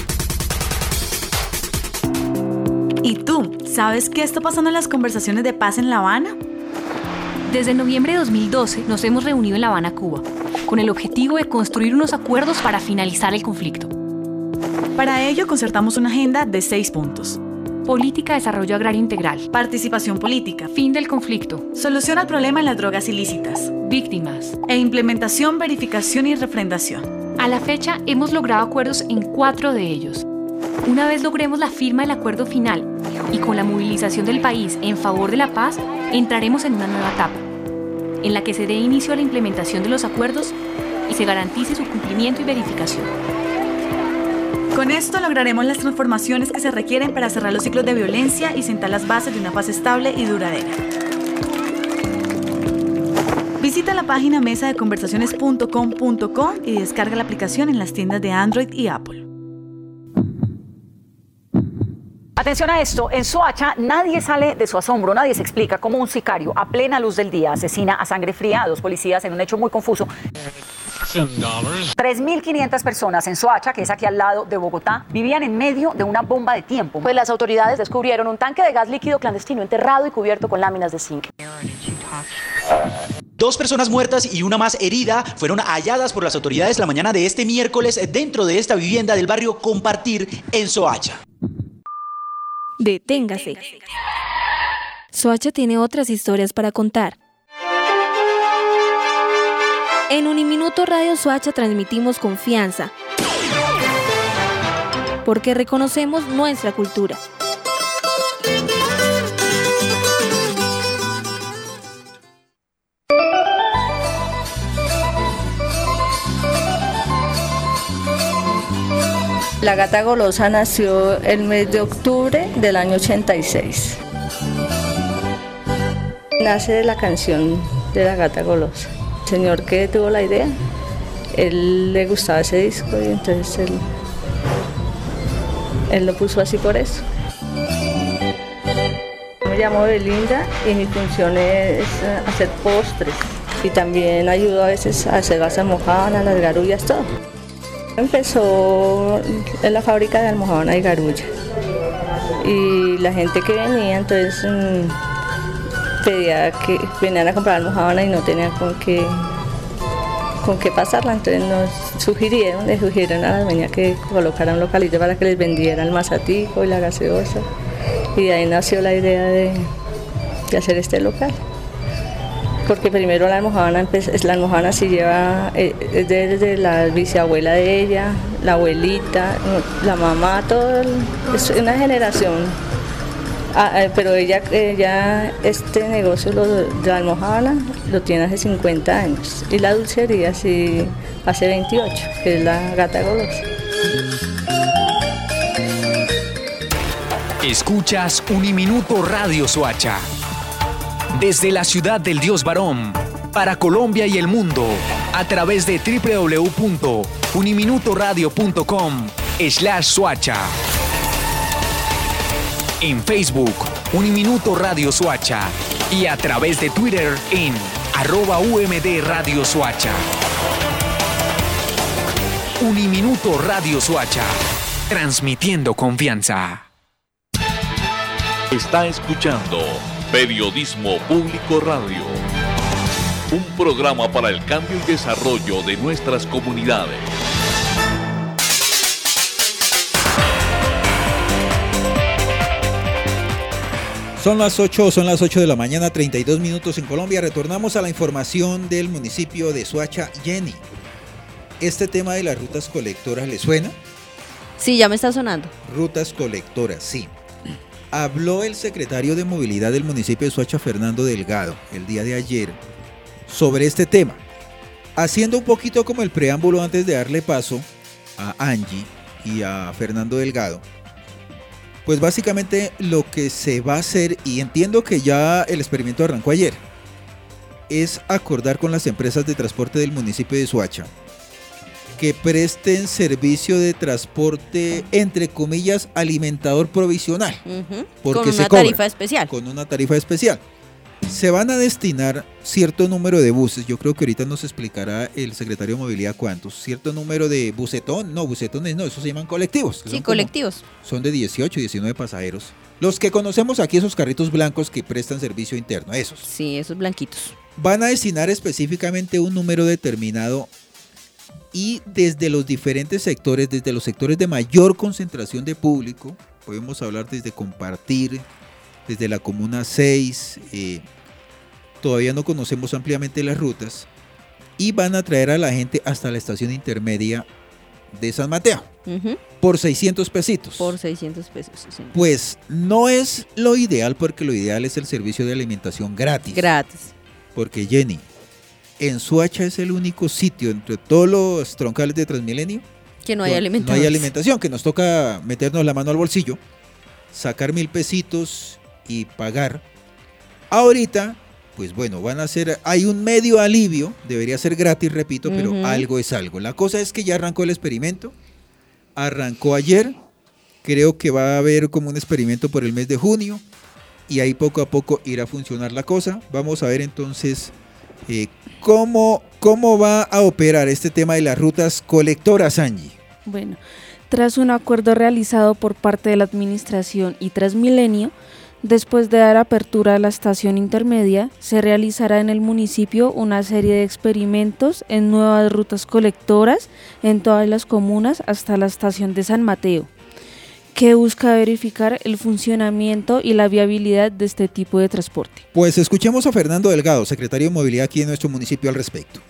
¿Y tú, sabes qué está pasando en las conversaciones de paz en La Habana? Desde noviembre de 2012 nos hemos reunido en La Habana, Cuba, con el objetivo de construir unos acuerdos para finalizar el conflicto. Para ello concertamos una agenda de 6 puntos. Política de desarrollo agrario integral. Participación política. Fin del conflicto. Solución al problema en las drogas ilícitas. Víctimas. E implementación, verificación y refrendación. A la fecha hemos logrado acuerdos en 4 de ellos. Una vez logremos la firma del acuerdo final y con la movilización del país en favor de la paz, entraremos en una nueva etapa, en la que se dé inicio a la implementación de los acuerdos y se garantice su cumplimiento y verificación. Con esto lograremos las transformaciones que se requieren para cerrar los ciclos de violencia y sentar las bases de una paz estable y duradera. Visita la página mesadeconversaciones.com.co y descarga la aplicación en las tiendas de Android y Apple. Atención a esto, en Soacha nadie sale de su asombro, nadie se explica cómo un sicario a plena luz del día asesina a sangre fría a 2 policías en un hecho muy confuso. 3.500 personas en Soacha, que es aquí al lado de Bogotá, vivían en medio de una bomba de tiempo. Pues las autoridades descubrieron un tanque de gas líquido clandestino enterrado y cubierto con láminas de zinc. 2 personas muertas y una más herida fueron halladas por las autoridades la mañana de este miércoles dentro de esta vivienda del barrio Compartir en Soacha. Deténgase. Soacha tiene otras historias para contar. En Uniminuto Radio Soacha transmitimos confianza, porque reconocemos nuestra cultura. La Gata Golosa nació el mes de octubre del año 86. Nace de la canción de La Gata Golosa. El señor que tuvo la idea, él le gustaba ese disco y entonces él lo puso así por eso. Me llamo Belinda y mi función es hacer postres y también ayudo a veces a hacer las almojábanas, las garullas, todo. Empezó en la fábrica de almojábana y garulla y la gente que venía entonces pedía que venían a comprar almojábana y no tenían con qué pasarla, entonces le sugirieron a la dueña que colocara un localito para que les vendiera el mazatico y la gaseosa, y de ahí nació la idea de hacer este local. Porque primero la almojábana sí lleva, es desde la bisabuela de ella, la abuelita, la mamá, todo, es una generación. Pero ella este negocio de la almojábana lo tiene hace 50 años y la dulcería sí hace 28, que es la Gata Golosa. Escuchas Uniminuto Radio Soacha. Desde la ciudad del Dios Varón, para Colombia y el mundo, a través de www.uniminutoradio.com/Soacha. En Facebook, Uniminuto Radio Soacha, y a través de Twitter en @UMD Radio Soacha. Uniminuto Radio Soacha, transmitiendo confianza. Está escuchando Periodismo Público Radio, un programa para el cambio y desarrollo de nuestras comunidades. Son las 8 de la mañana, 32 minutos en Colombia. Retornamos a la información del municipio de Soacha. Jenny, ¿este tema de las rutas colectoras le suena? Sí, ya me está sonando. Rutas colectoras, sí. Habló el secretario de Movilidad del municipio de Soacha, Fernando Delgado, el día de ayer, sobre este tema, haciendo un poquito como el preámbulo antes de darle paso a Angie y a Fernando Delgado. Pues básicamente lo que se va a hacer, y entiendo que ya el experimento arrancó ayer, es acordar con las empresas de transporte del municipio de Soacha que presten servicio de transporte, entre comillas, alimentador provisional. Porque con una tarifa especial. Con una tarifa especial. Se van a destinar cierto número de buses, yo creo que ahorita nos explicará el secretario de Movilidad cuántos, cierto número de busetones no, esos se llaman colectivos. Sí, colectivos. Son de 18, 19 pasajeros. Los que conocemos aquí, esos carritos blancos que prestan servicio interno, esos. Sí, esos blanquitos. Van a destinar específicamente un número determinado y desde los diferentes sectores, desde los sectores de mayor concentración de público, podemos hablar desde Compartir, desde la Comuna 6, todavía no conocemos ampliamente las rutas, y van a traer a la gente hasta la estación intermedia de San Mateo, por 600 pesitos. Por 600 pesos, sí. Pues no es lo ideal, porque lo ideal es el servicio de alimentación gratis. Porque Jenny, en Soacha es el único sitio entre todos los troncales de Transmilenio que no hay alimentación. No hay alimentación, que nos toca meternos la mano al bolsillo, sacar 1,000 pesitos y pagar. Ahorita, pues bueno, van a hacer, hay un medio alivio, debería ser gratis, repito, pero algo es algo. La cosa es que ya arrancó el experimento, arrancó ayer, creo que va a haber como un experimento por el mes de junio, y ahí poco a poco irá a funcionar la cosa. Vamos a ver entonces cómo va a operar este tema de las rutas colectoras, Angie. Bueno, tras un acuerdo realizado por parte de la administración y Transmilenio, después de dar apertura a la estación intermedia, se realizará en el municipio una serie de experimentos en nuevas rutas colectoras en todas las comunas hasta la estación de San Mateo, que busca verificar el funcionamiento y la viabilidad de este tipo de transporte. Pues escuchemos a Fernando Delgado, secretario de Movilidad aquí en nuestro municipio al respecto.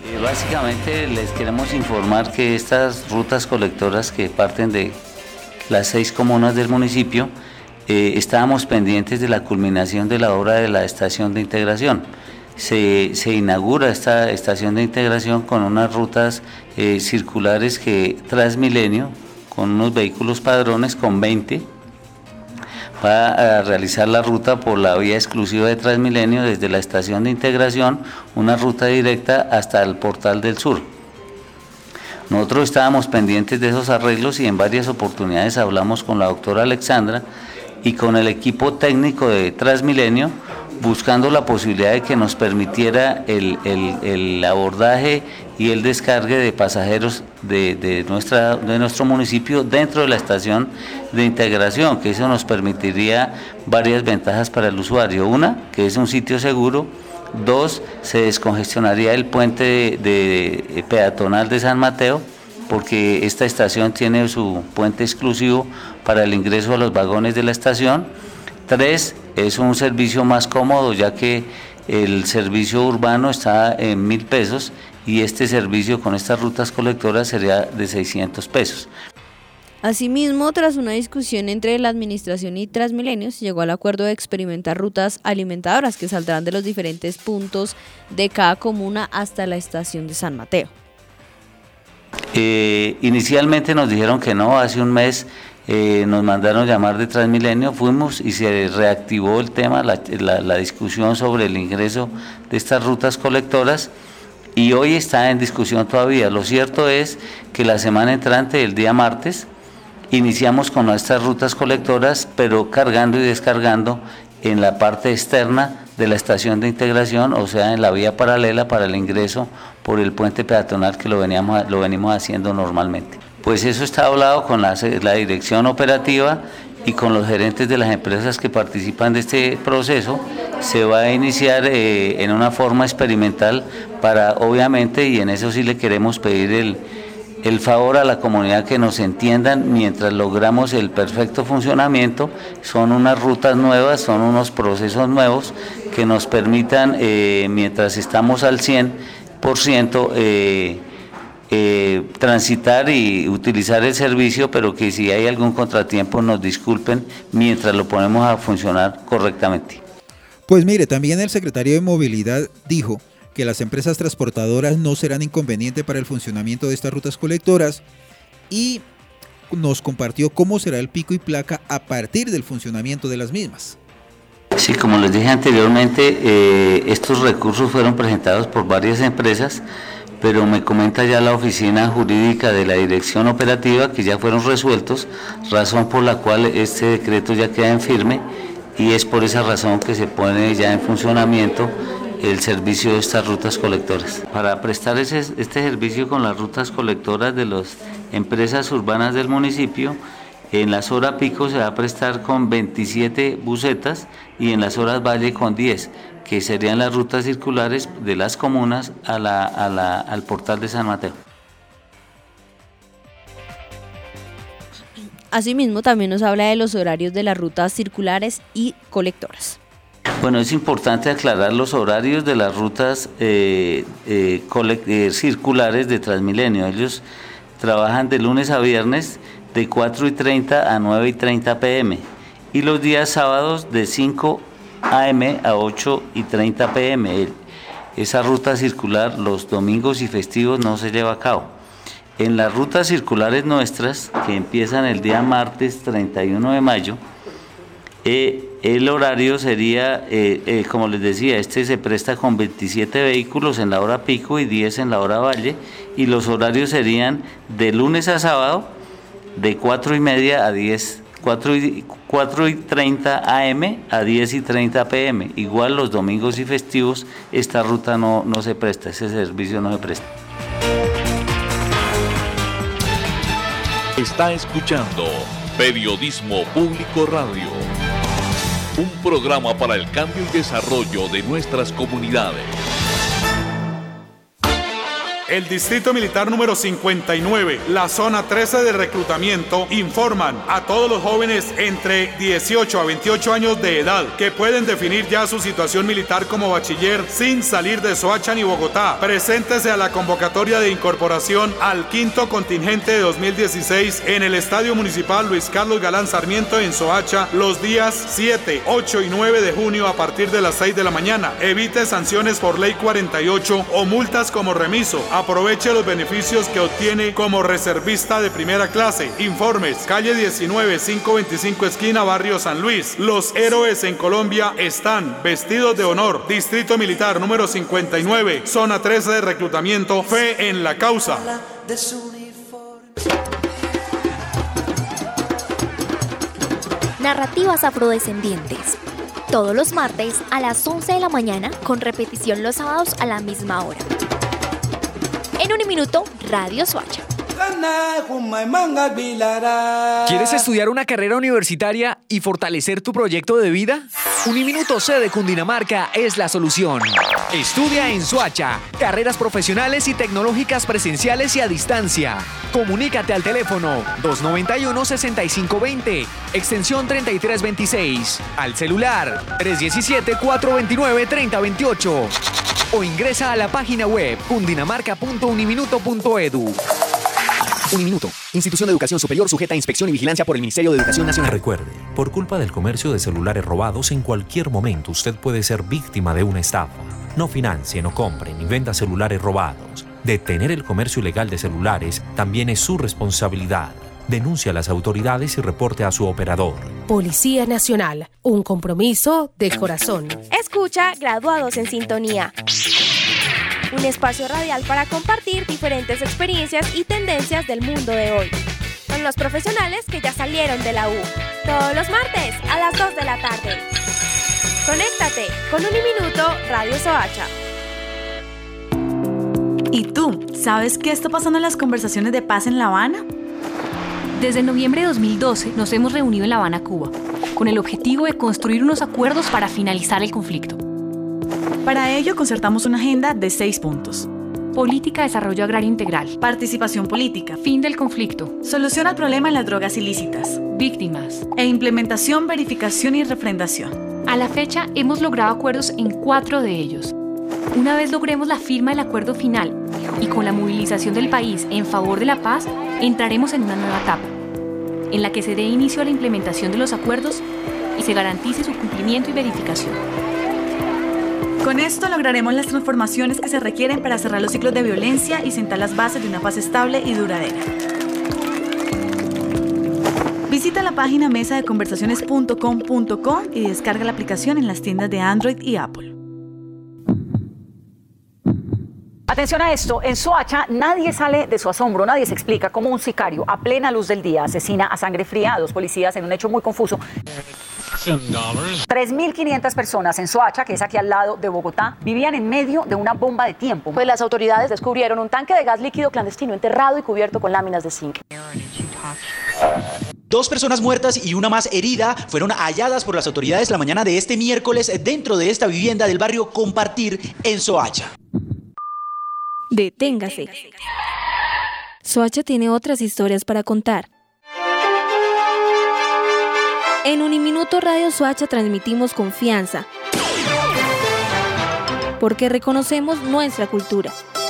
Básicamente les queremos informar que estas rutas colectoras que parten de las 6 comunas del municipio, estábamos pendientes de la culminación de la obra de la estación de integración. Se inaugura esta estación de integración con unas rutas circulares que Transmilenio, con unos vehículos padrones, con 20, va a realizar la ruta por la vía exclusiva de Transmilenio desde la estación de integración, una ruta directa hasta el Portal del Sur. Nosotros estábamos pendientes de esos arreglos y en varias oportunidades hablamos con la doctora Alexandra y con el equipo técnico de Transmilenio, buscando la posibilidad de que nos permitiera el abordaje y el descargue de pasajeros de nuestro municipio dentro de la estación de integración, que eso nos permitiría varias ventajas para el usuario. Una, que es un sitio seguro. 2, se descongestionaría el puente de peatonal de San Mateo, porque esta estación tiene su puente exclusivo para el ingreso a los vagones de la estación. 3, es un servicio más cómodo, ya que el servicio urbano está en 1.000 pesos y este servicio con estas rutas colectoras sería de 600 pesos. Asimismo, tras una discusión entre la administración y Transmilenio, se llegó al acuerdo de experimentar rutas alimentadoras que saldrán de los diferentes puntos de cada comuna hasta la estación de San Mateo. Inicialmente nos dijeron que no, hace un mes nos mandaron llamar de Transmilenio, fuimos y se reactivó el tema, la discusión sobre el ingreso de estas rutas colectoras, y hoy está en discusión todavía. Lo cierto es que la semana entrante, el día martes, iniciamos con nuestras rutas colectoras, pero cargando y descargando en la parte externa de la estación de integración, o sea, en la vía paralela para el ingreso por el puente peatonal que lo venimos haciendo normalmente. Pues eso está hablado con la dirección operativa y con los gerentes de las empresas que participan de este proceso. Se va a iniciar en una forma experimental para, obviamente, y en eso sí le queremos pedir el favor a la comunidad que nos entiendan mientras logramos el perfecto funcionamiento. Son unas rutas nuevas, son unos procesos nuevos que nos permitan, mientras estamos al 100%, transitar y utilizar el servicio, pero que si hay algún contratiempo nos disculpen mientras lo ponemos a funcionar correctamente. Pues mire, también el secretario de Movilidad dijo que las empresas transportadoras no serán inconveniente para el funcionamiento de estas rutas colectoras y nos compartió cómo será el pico y placa a partir del funcionamiento de las mismas. Sí, como les dije anteriormente, estos recursos fueron presentados por varias empresas, pero me comenta ya la oficina jurídica de la dirección operativa que ya fueron resueltos, razón por la cual este decreto ya queda en firme, y es por esa razón que se pone ya en funcionamiento el servicio de estas rutas colectoras. Para prestar este servicio con las rutas colectoras de las empresas urbanas del municipio, en las horas pico se va a prestar con 27 busetas y en las horas valle con 10, que serían las rutas circulares de las comunas al portal de San Mateo. Asimismo, también nos habla de los horarios de las rutas circulares y colectoras. Bueno, es importante aclarar los horarios de las rutas circulares de Transmilenio. Ellos trabajan de lunes a viernes de 4:30 a 9:30 p.m. y los días sábados de 5 a.m. a 8:30 p.m. Esa ruta circular los domingos y festivos no se lleva a cabo. En las rutas circulares nuestras, que empiezan el día martes 31 de mayo, el horario sería, como les decía, se presta con 27 vehículos en la hora pico y 10 en la hora valle, y los horarios serían de lunes a sábado de 4:30 a 10, 4:30 am a 10:30 pm. Igual los domingos y festivos esta ruta no se presta, ese servicio no se presta. Está escuchando Periodismo Público Radio, un programa para el cambio y desarrollo de nuestras comunidades. el Distrito Militar número 59, la zona 13 de reclutamiento, informan a todos los jóvenes entre 18 a 28 años de edad que pueden definir ya su situación militar como bachiller sin salir de Soacha ni Bogotá. Preséntese a la convocatoria de incorporación al quinto contingente de 2016 en el Estadio Municipal Luis Carlos Galán Sarmiento en Soacha los días 7, 8 y 9 de junio a partir de las 6 de la mañana. Evite sanciones por ley 48 o multas como remiso. Aproveche los beneficios que obtiene como reservista de primera clase. Informes: calle 19, 525 esquina Barrio San Luis. Los héroes en Colombia están vestidos de honor. Distrito Militar número 59, zona 13 de reclutamiento. Fe en la causa. Narrativas afrodescendientes. Todos los martes a las 11 de la mañana, con repetición los sábados a la misma hora. En un minuto, Radio Soacha. ¿Quieres estudiar una carrera universitaria y fortalecer tu proyecto de vida? Uniminuto C de Cundinamarca es la solución. Estudia en Soacha, carreras profesionales y tecnológicas presenciales y a distancia. Comunícate al teléfono 291-6520, extensión 3326, al celular 317-429-3028 o ingresa a la página web cundinamarca.uniminuto.edu. Uniminuto, institución de educación superior sujeta a inspección y vigilancia por el Ministerio de Educación Nacional. Recuerde, por culpa del comercio de celulares robados, en cualquier momento usted puede ser víctima de una estafa. No financie, no compre ni venda celulares robados. Detener el comercio ilegal de celulares también es su responsabilidad. Denuncie a las autoridades y reporte a su operador. Policía Nacional, un compromiso de corazón. Escucha Graduados en Sintonía. Un espacio radial para compartir diferentes experiencias y tendencias del mundo de hoy, con los profesionales que ya salieron de la U. Todos los martes a las 2 de la tarde. Conéctate con Uniminuto Radio Soacha. ¿Y tú, sabes qué está pasando en las conversaciones de paz en La Habana? Desde noviembre de 2012 nos hemos reunido en La Habana, Cuba, con el objetivo de construir unos acuerdos para finalizar el conflicto. Para ello concertamos una agenda de 6 puntos. Política de desarrollo agrario integral. Participación política. Fin del conflicto. Solución al problema en las drogas ilícitas. Víctimas. E implementación, verificación y refrendación. A la fecha hemos logrado acuerdos en 4 de ellos. Una vez logremos la firma del acuerdo final y con la movilización del país en favor de la paz, entraremos en una nueva etapa, en la que se dé inicio a la implementación de los acuerdos y se garantice su cumplimiento y verificación. Con esto lograremos las transformaciones que se requieren para cerrar los ciclos de violencia y sentar las bases de una paz estable y duradera. Visita la página mesadeconversaciones.com.co y descarga la aplicación en las tiendas de Android y Apple. Atención a esto, en Soacha nadie sale de su asombro, nadie se explica cómo un sicario a plena luz del día asesina a sangre fría a 2 policías en un hecho muy confuso. 3.500 personas en Soacha, que es aquí al lado de Bogotá, vivían en medio de una bomba de tiempo. Pues las autoridades descubrieron un tanque de gas líquido clandestino enterrado y cubierto con láminas de zinc. 2 personas muertas y una más herida fueron halladas por las autoridades la mañana de este miércoles dentro de esta vivienda del barrio Compartir en Soacha. Deténgase. Soacha tiene otras historias para contar. En Uniminuto Radio Soacha transmitimos confianza, porque reconocemos nuestra cultura.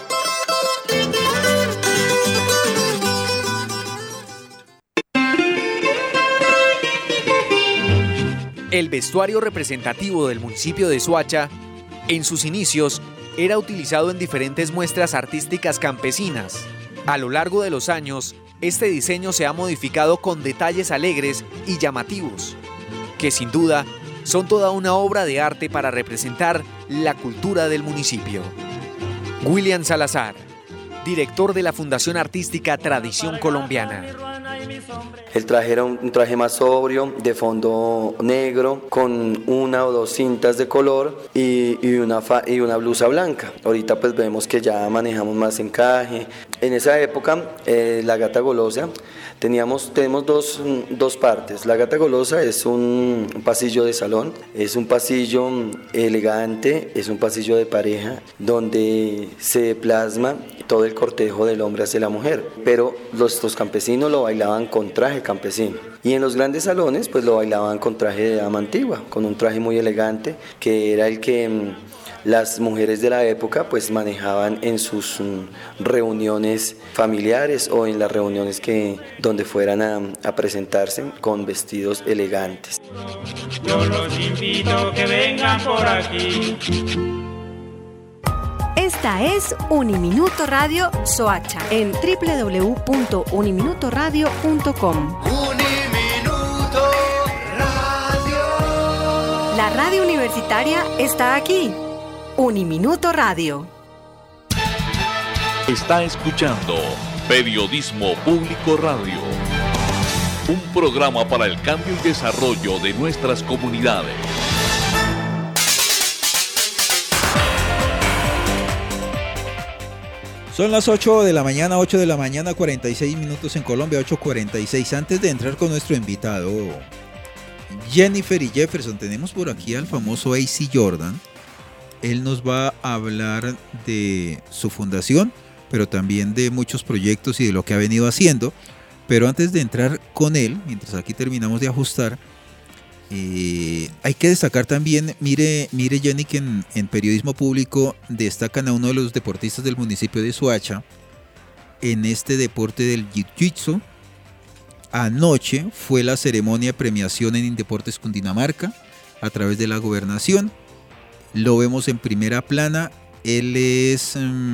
El vestuario representativo del municipio de Soacha, en sus inicios, era utilizado en diferentes muestras artísticas campesinas. A lo largo de los años, este diseño se ha modificado con detalles alegres y llamativos, que sin duda son toda una obra de arte para representar la cultura del municipio. William Salazar, director de la Fundación Artística Tradición Colombiana. El traje era un traje más sobrio, de fondo negro, con 1 o 2 cintas de color y una blusa blanca. Ahorita pues vemos que ya manejamos más encaje, En esa época, la gata golosa, tenemos dos partes. La gata golosa es un pasillo de salón, es un pasillo elegante, es un pasillo de pareja, donde se plasma todo el cortejo del hombre hacia la mujer. Pero los campesinos lo bailaban con traje campesino. Y en los grandes salones, pues lo bailaban con traje de dama antigua, con un traje muy elegante, que era el que las mujeres de la época pues manejaban en sus reuniones familiares o en las reuniones donde fueran a presentarse con vestidos elegantes. Yo los invito que vengan por aquí. Esta es Uniminuto Radio Soacha en www.uniminutoradio.com. Uniminuto Radio. La radio universitaria está aquí. Uniminuto Radio. Está escuchando Periodismo Público Radio, un programa para el cambio y desarrollo de nuestras comunidades. Son las 8 de la mañana, 46 minutos en Colombia, 8:46. Antes de entrar con nuestro invitado, Jennifer y Jefferson, tenemos por aquí al famoso AC Jordan. Él nos va a hablar de su fundación, pero también de muchos proyectos y de lo que ha venido haciendo. Pero antes de entrar con él, mientras aquí terminamos de ajustar, hay que destacar también, mire Jenny, que en periodismo público destacan a uno de los deportistas del municipio de Soacha en este deporte del jiu-jitsu. Anoche fue la ceremonia de premiación en Indeportes Cundinamarca a través de la gobernación. Lo vemos en primera plana. Él es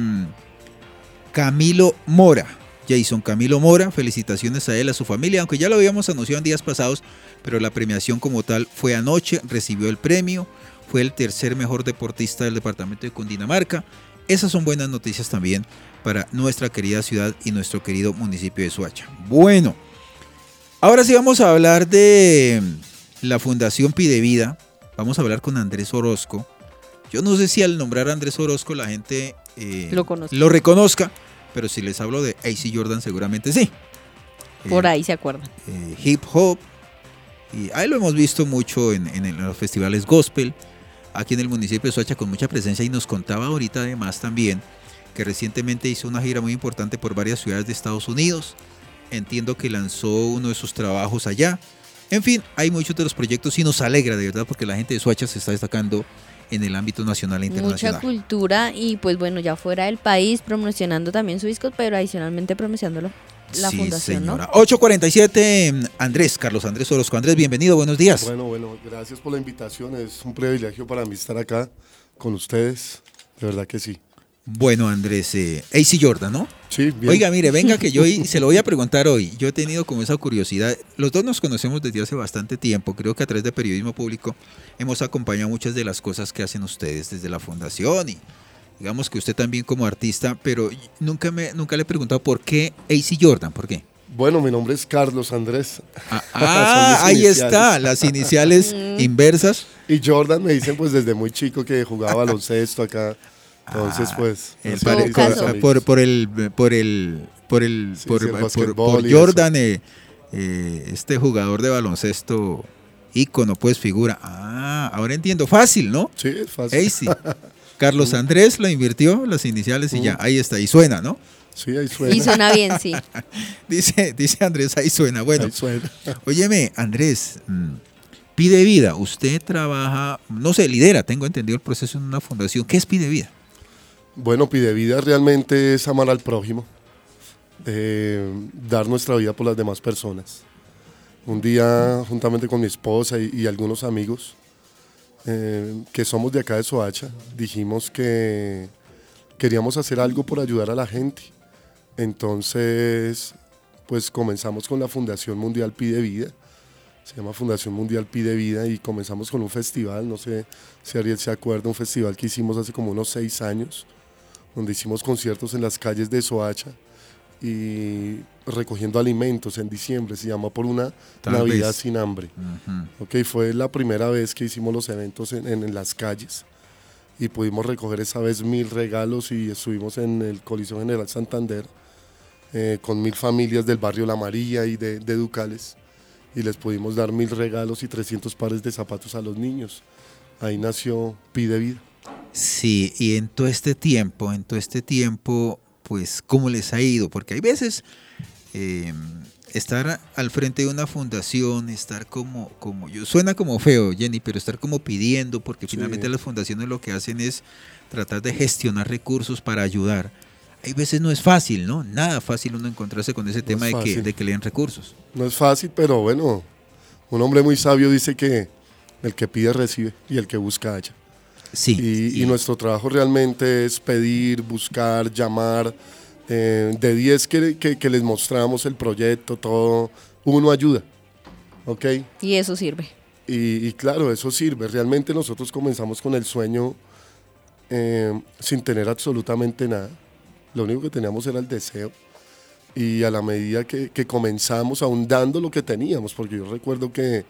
Camilo Mora, Jason Camilo Mora. Felicitaciones a él, a su familia, aunque ya lo habíamos anunciado en días pasados, pero la premiación como tal fue anoche, recibió el premio, fue el tercer mejor deportista del departamento de Cundinamarca. Esas son buenas noticias también para nuestra querida ciudad y nuestro querido municipio de Soacha. Bueno, ahora sí vamos a hablar de la Fundación Pidevida. Vamos a hablar con Andrés Orozco. Yo no sé si al nombrar a Andrés Orozco la gente lo reconozca, pero si les hablo de AC Jordan seguramente sí. Por ahí se acuerdan. Hip hop. Y ahí lo hemos visto mucho en los festivales gospel, aquí en el municipio de Soacha con mucha presencia, y nos contaba ahorita además también que recientemente hizo una gira muy importante por varias ciudades de Estados Unidos. Entiendo que lanzó uno de sus trabajos allá. En fin, hay muchos de los proyectos y nos alegra de verdad porque la gente de Soacha se está destacando en el ámbito nacional e internacional. Mucha cultura y pues bueno, ya fuera del país promocionando también su disco, pero adicionalmente promocionándolo la fundación, señora. ¿no? 8:47, Carlos Andrés Orozco. Andrés, bienvenido, buenos días. Bueno, gracias por la invitación, es un privilegio para mí estar acá con ustedes, de verdad que sí. Bueno, Andrés, AC Jordan, ¿no? Sí, bien. Oiga, mire, venga que yo se lo voy a preguntar hoy. Yo he tenido como esa curiosidad. Los dos nos conocemos desde hace bastante tiempo. Creo que a través de periodismo público hemos acompañado muchas de las cosas que hacen ustedes desde la fundación y digamos que usted también como artista, pero nunca le he preguntado por qué AC Jordan, ¿por qué? Bueno, mi nombre es Carlos Andrés. Ahí está, las iniciales inversas. Y Jordan me dicen pues desde muy chico que jugaba baloncesto acá. Entonces pues por Jordan, este jugador de baloncesto ícono, pues figura. Ahora entiendo, fácil, ¿no? Sí, es fácil. Carlos Andrés lo invirtió, las iniciales y ya, ahí está, y suena, ¿no? Sí, ahí suena. Y suena bien, sí. Dice Andrés, ahí suena. Bueno, ahí suena. Óyeme, Andrés, Pidevida, usted trabaja, no sé, lidera, tengo entendido el proceso en una fundación. ¿Qué es Pidevida? Bueno, Pidevida realmente es amar al prójimo, dar nuestra vida por las demás personas. Un día, juntamente con mi esposa y algunos amigos, que somos de acá de Soacha, dijimos que queríamos hacer algo por ayudar a la gente. Entonces, pues comenzamos con la Fundación Mundial Pidevida. Se llama Fundación Mundial Pidevida y comenzamos con un festival, no sé si Ariel se acuerda, un festival que hicimos hace como unos 6 años, donde hicimos conciertos en las calles de Soacha y recogiendo alimentos en diciembre, se llama Por una Navidad sin hambre. Okay, fue la primera vez que hicimos los eventos en las calles y pudimos recoger esa vez 1000 regalos y estuvimos en el Coliseo General Santander con 1000 familias del barrio La María y de Ducales, y les pudimos dar 1000 regalos y 300 pares de zapatos a los niños. Ahí nació Pide Vida. Sí, y en todo este tiempo, pues, ¿cómo les ha ido? Porque hay veces estar al frente de una fundación, estar como suena como feo, Jenny, pero estar como pidiendo, porque finalmente las fundaciones lo que hacen es tratar de gestionar recursos para ayudar. Hay veces no es fácil, ¿no? Nada fácil uno encontrarse con ese tema de que le den recursos. No es fácil, pero bueno, un hombre muy sabio dice que el que pide recibe y el que busca halla. Sí. Y nuestro trabajo realmente es pedir, buscar, llamar. De 10 que les mostramos el proyecto, todo, uno ayuda, ¿ok? Y eso sirve. Y claro, eso sirve. Realmente nosotros comenzamos con el sueño sin tener absolutamente nada. Lo único que teníamos era el deseo. Y a la medida que comenzamos, aún dando lo que teníamos, porque yo recuerdo que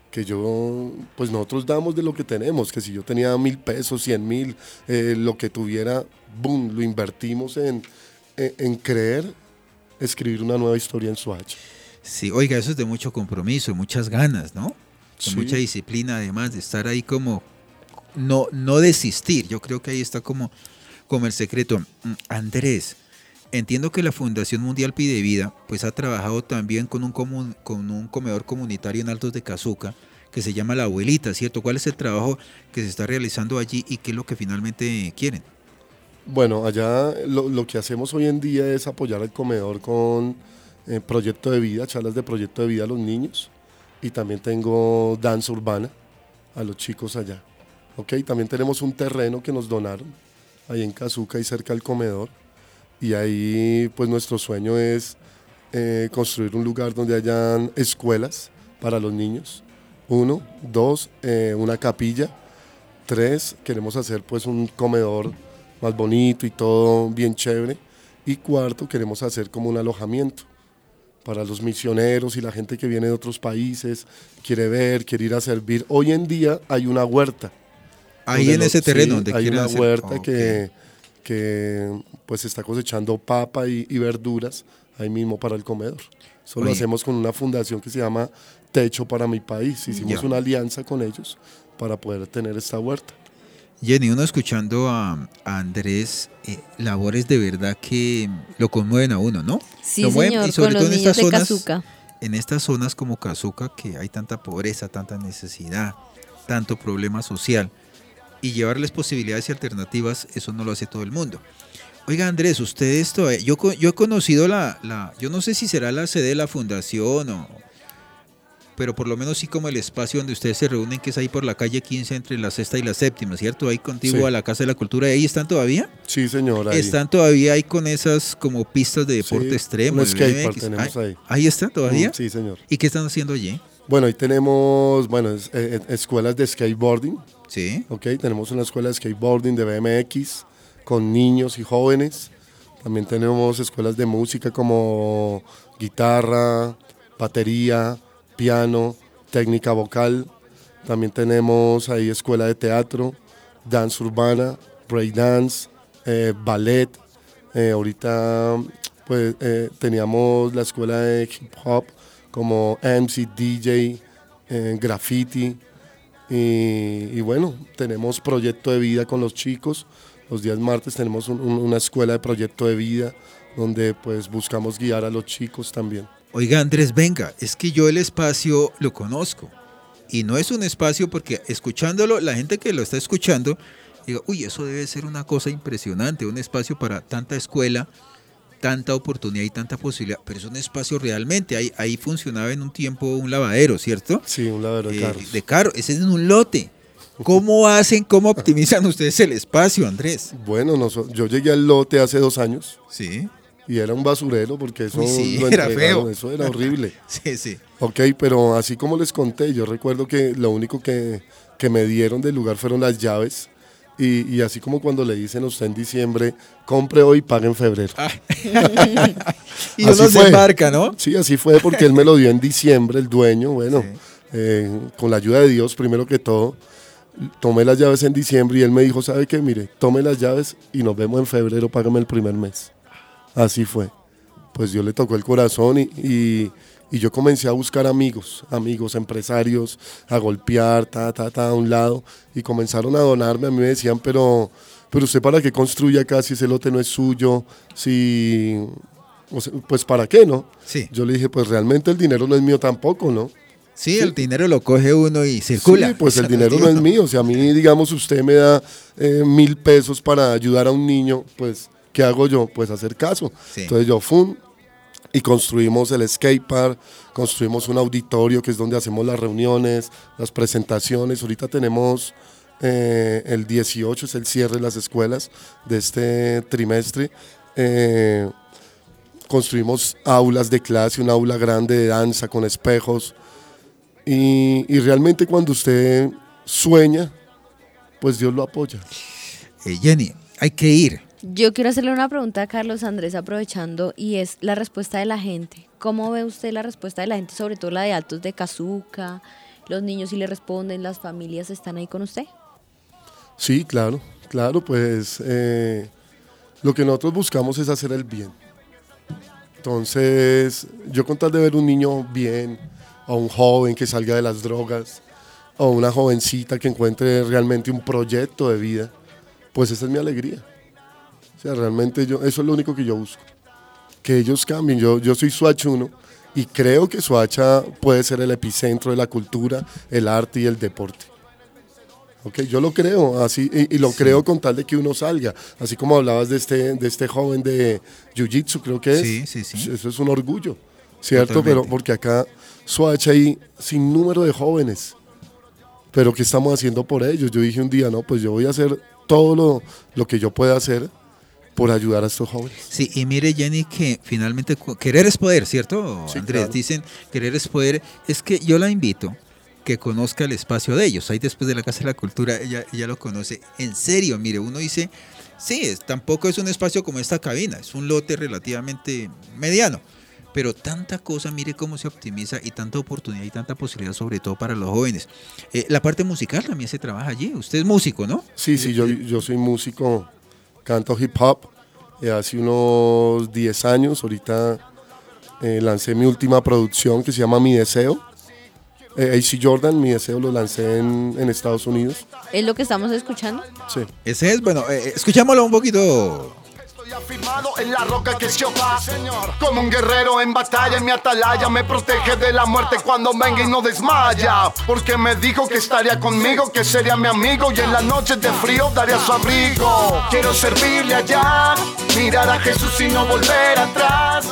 pues nosotros damos de lo que tenemos, que si yo tenía 1000 pesos, 100,000, lo que tuviera, boom, lo invertimos en creer, escribir una nueva historia en Soacha. Sí, oiga, eso es de mucho compromiso, muchas ganas, ¿no? Con mucha disciplina, además de estar ahí como, no desistir. Yo creo que ahí está como el secreto. Andrés, entiendo que la Fundación Mundial Pide Vida pues ha trabajado también con un comedor comunitario en Altos de Cazuca que se llama La Abuelita, ¿cierto? ¿Cuál es el trabajo que se está realizando allí y qué es lo que finalmente quieren? Bueno, allá lo que hacemos hoy en día es apoyar al comedor con proyecto de vida, charlas de proyecto de vida a los niños, y también tengo danza urbana a los chicos allá. Okay, también tenemos un terreno que nos donaron ahí en Cazuca y cerca del comedor, y ahí pues nuestro sueño es construir un lugar donde hayan escuelas para los niños. 1, 2, una capilla. 3, queremos hacer pues un comedor más bonito y todo bien chévere. Y 4, queremos hacer como un alojamiento para los misioneros y la gente que viene de otros países, quiere ver, quiere ir a servir. Hoy en día hay una huerta. Ahí en ese terreno donde hay una hacer... huerta que pues está cosechando papa y verduras ahí mismo para el comedor. Eso lo hacemos con una fundación que se llama Techo para mi País. Hicimos una alianza con ellos para poder tener esta huerta. Jenny, uno escuchando a Andrés, labores de verdad que lo conmueven a uno, ¿no? Sí, lo mueven, señor, y sobre con todo los en niños estas de zonas, Cazuca. En estas zonas como Cazuca, que hay tanta pobreza, tanta necesidad, tanto problema social, y llevarles posibilidades y alternativas, eso no lo hace todo el mundo. Oiga, Andrés, ustedes todavía, yo he conocido yo no sé si será la sede de la fundación pero por lo menos sí como el espacio donde ustedes se reúnen, que es ahí por la calle 15 entre la sexta y la séptima, ¿cierto? Ahí contiguo a la Casa de la Cultura. ¿Ahí están todavía? Sí, señor. Ahí. ¿Están todavía ahí con esas como pistas de deporte extremo? Un skatepark tenemos ahí. ¿Ahí están todavía? Sí, señor. ¿Y qué están haciendo allí? Bueno, ahí tenemos escuelas de skateboarding. Sí. Okay, tenemos una escuela de skateboarding de BMX con niños y jóvenes. También tenemos escuelas de música como guitarra, batería, piano, técnica vocal. También tenemos ahí escuela de teatro, danza urbana, breakdance, ballet. Ahorita pues teníamos la escuela de hip hop como MC, DJ, graffiti. Y bueno, tenemos proyecto de vida con los chicos. Los días martes tenemos una escuela de proyecto de vida donde pues buscamos guiar a los chicos también. Oiga, Andrés, venga, es que yo el espacio lo conozco y no es un espacio porque escuchándolo, la gente que lo está escuchando, diga, uy, eso debe ser una cosa impresionante, un espacio para tanta escuela, tanta oportunidad y tanta posibilidad, pero es un espacio realmente, ahí funcionaba en un tiempo un lavadero, ¿cierto? Sí, un lavadero de carros. De carro, ese es en un lote. ¿Cómo hacen, cómo optimizan ustedes el espacio, Andrés? Bueno, yo llegué al lote hace 2 años. Sí. Y era un basurero porque eso era feo. Eso era horrible. Sí. Ok, pero así como les conté, yo recuerdo que lo único que me dieron del lugar fueron las llaves. Y así como cuando le dicen a usted en diciembre, compre hoy, pague en febrero. Y uno se embarca, ¿no? Sí, así fue porque él me lo dio en diciembre, el dueño. Bueno, con la ayuda de Dios, primero que todo, tomé las llaves en diciembre y él me dijo, ¿sabe qué? Mire, tome las llaves y nos vemos en febrero, págame el primer mes. Así fue. pues Dios le tocó el corazón y yo comencé a buscar amigos, empresarios, a golpear, a un lado, y comenzaron a donarme. A mí me decían, pero usted para qué construye acá si ese lote no es suyo, pues para qué, ¿no? Sí. Yo le dije, pues realmente el dinero no es mío tampoco, ¿no? Sí, el dinero lo coge uno y circula. Sí, pues el dinero no es mío. Si a mí, digamos, usted me da 1,000 pesos para ayudar a un niño, pues, ¿qué hago yo? Pues hacer caso. Sí. Entonces yo y construimos el skatepark, construimos un auditorio que es donde hacemos las reuniones, las presentaciones. Ahorita tenemos el 18, es el cierre de las escuelas de este trimestre. Construimos aulas de clase, una aula grande de danza con espejos. Y realmente cuando usted sueña, pues Dios lo apoya. Jenny, hay que ir. Yo quiero hacerle una pregunta a Carlos Andrés aprovechando, y es la respuesta de la gente. ¿Cómo ve usted la respuesta de la gente, sobre todo la de Altos de Cazuca? Los niños sí le responden, las familias están ahí con usted. Sí, claro, pues lo que nosotros buscamos es hacer el bien. Entonces, yo con tal de ver un niño bien, o un joven que salga de las drogas, o una jovencita que encuentre realmente un proyecto de vida, pues esa es mi alegría. O sea, realmente eso es lo único que yo busco, que ellos cambien. Yo soy suachuno y creo que Soacha puede ser el epicentro de la cultura, el arte y el deporte. Okay, yo lo creo así y lo creo con tal de que uno salga, así como hablabas de este joven de Jiu-Jitsu, creo que es. Sí. Eso es un orgullo, ¿cierto? Totalmente. Pero porque acá Soacha hay sin número de jóvenes, pero ¿qué estamos haciendo por ellos? Yo dije un día, no, pues yo voy a hacer todo lo que yo pueda hacer por ayudar a estos jóvenes. Sí, y mire, Jenny, que finalmente querer es poder, ¿cierto? Sí, Andrés, claro. dicen querer es poder. Es que yo la invito que conozca el espacio de ellos. Ahí después de la Casa de la Cultura, ella lo conoce. En serio, mire, uno dice, sí, tampoco es un espacio como esta cabina, es un lote relativamente mediano. Pero tanta cosa, mire cómo se optimiza y tanta oportunidad y tanta posibilidad, sobre todo para los jóvenes. La parte musical también se trabaja allí. Usted es músico, ¿no? Sí, yo soy músico, canto hip hop. Hace unos 10 años, ahorita lancé mi última producción que se llama Mi Deseo. AC Jordan, Mi Deseo, lo lancé en Estados Unidos. ¿Es lo que estamos escuchando? Sí. Ese es, bueno, escuchámoslo un poquito. Afirmado en la roca que Jehová, como un guerrero en batalla, en mi atalaya me protege de la muerte cuando venga y no desmaya, porque me dijo que estaría conmigo, que sería mi amigo y en las noches de frío daría su abrigo. Quiero servirle allá, mirar a Jesús y no volver atrás.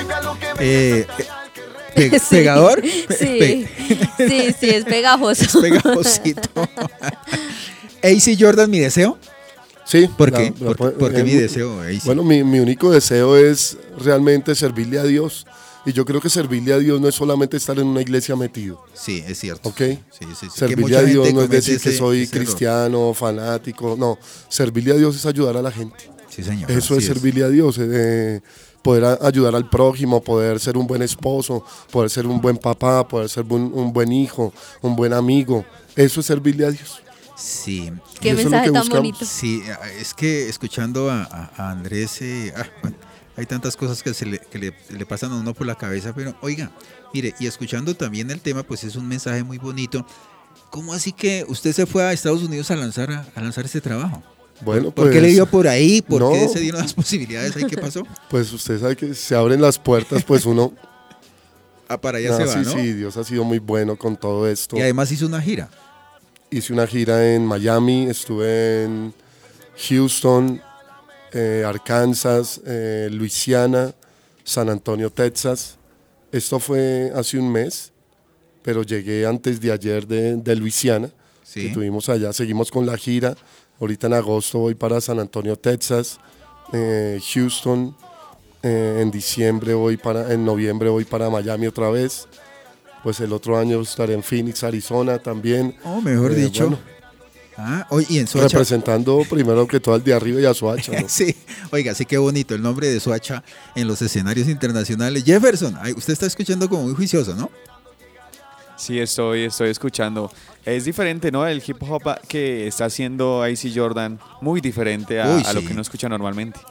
¿Pegador? Sí, sí, es pegajoso. Es pegajosito. AC Jordan, Mi Deseo. Sí. ¿Por qué? ¿Por qué Mi Deseo, AC? Bueno, mi único deseo es realmente servirle a Dios. Y yo creo que servirle a Dios no es solamente estar en una iglesia metido. Sí, es cierto. ¿Ok? Sí. Servirle a Dios no es decir que soy cristiano, fanático. No, servirle a Dios es ayudar a la gente. Sí, señor. Eso es servirle a Dios. Poder ayudar al prójimo, poder ser un buen esposo, poder ser un buen papá, poder ser un buen hijo, un buen amigo. Eso es servirle a Dios. Sí. Qué mensaje tan bonito. Sí, es que escuchando a Andrés, bueno, hay tantas cosas que le pasan a uno por la cabeza, pero oiga, mire, y escuchando también el tema, pues es un mensaje muy bonito. ¿Cómo así que usted se fue a Estados Unidos a lanzar este trabajo? Bueno, ¿Por qué le pues, dio por ahí? ¿Por no, qué se dieron las posibilidades ahí? ¿Qué pasó? Pues usted sabe que se abren las puertas, pues uno... para allá se va, ¿no? Sí, Dios ha sido muy bueno con todo esto. Y además hizo una gira. Hice una gira en Miami, estuve en Houston, Arkansas, Luisiana, San Antonio, Texas. Esto fue hace un mes, pero llegué antes de ayer de Luisiana, sí, que estuvimos allá. Seguimos con la gira. Ahorita en agosto voy para San Antonio, Texas, Houston. En noviembre voy para Miami otra vez. Pues el otro año estaré en Phoenix, Arizona también. Oh, mejor dicho. Bueno, y en Soacha. Representando primero que todo al de arriba y a Soacha, ¿no? Sí, oiga, sí, qué bonito el nombre de Soacha en los escenarios internacionales. Jefferson, usted está escuchando como muy juicioso, ¿no? Sí, estoy escuchando. Es diferente, ¿no? El hip hop que está haciendo AC Jordan, muy diferente a lo que uno escucha normalmente.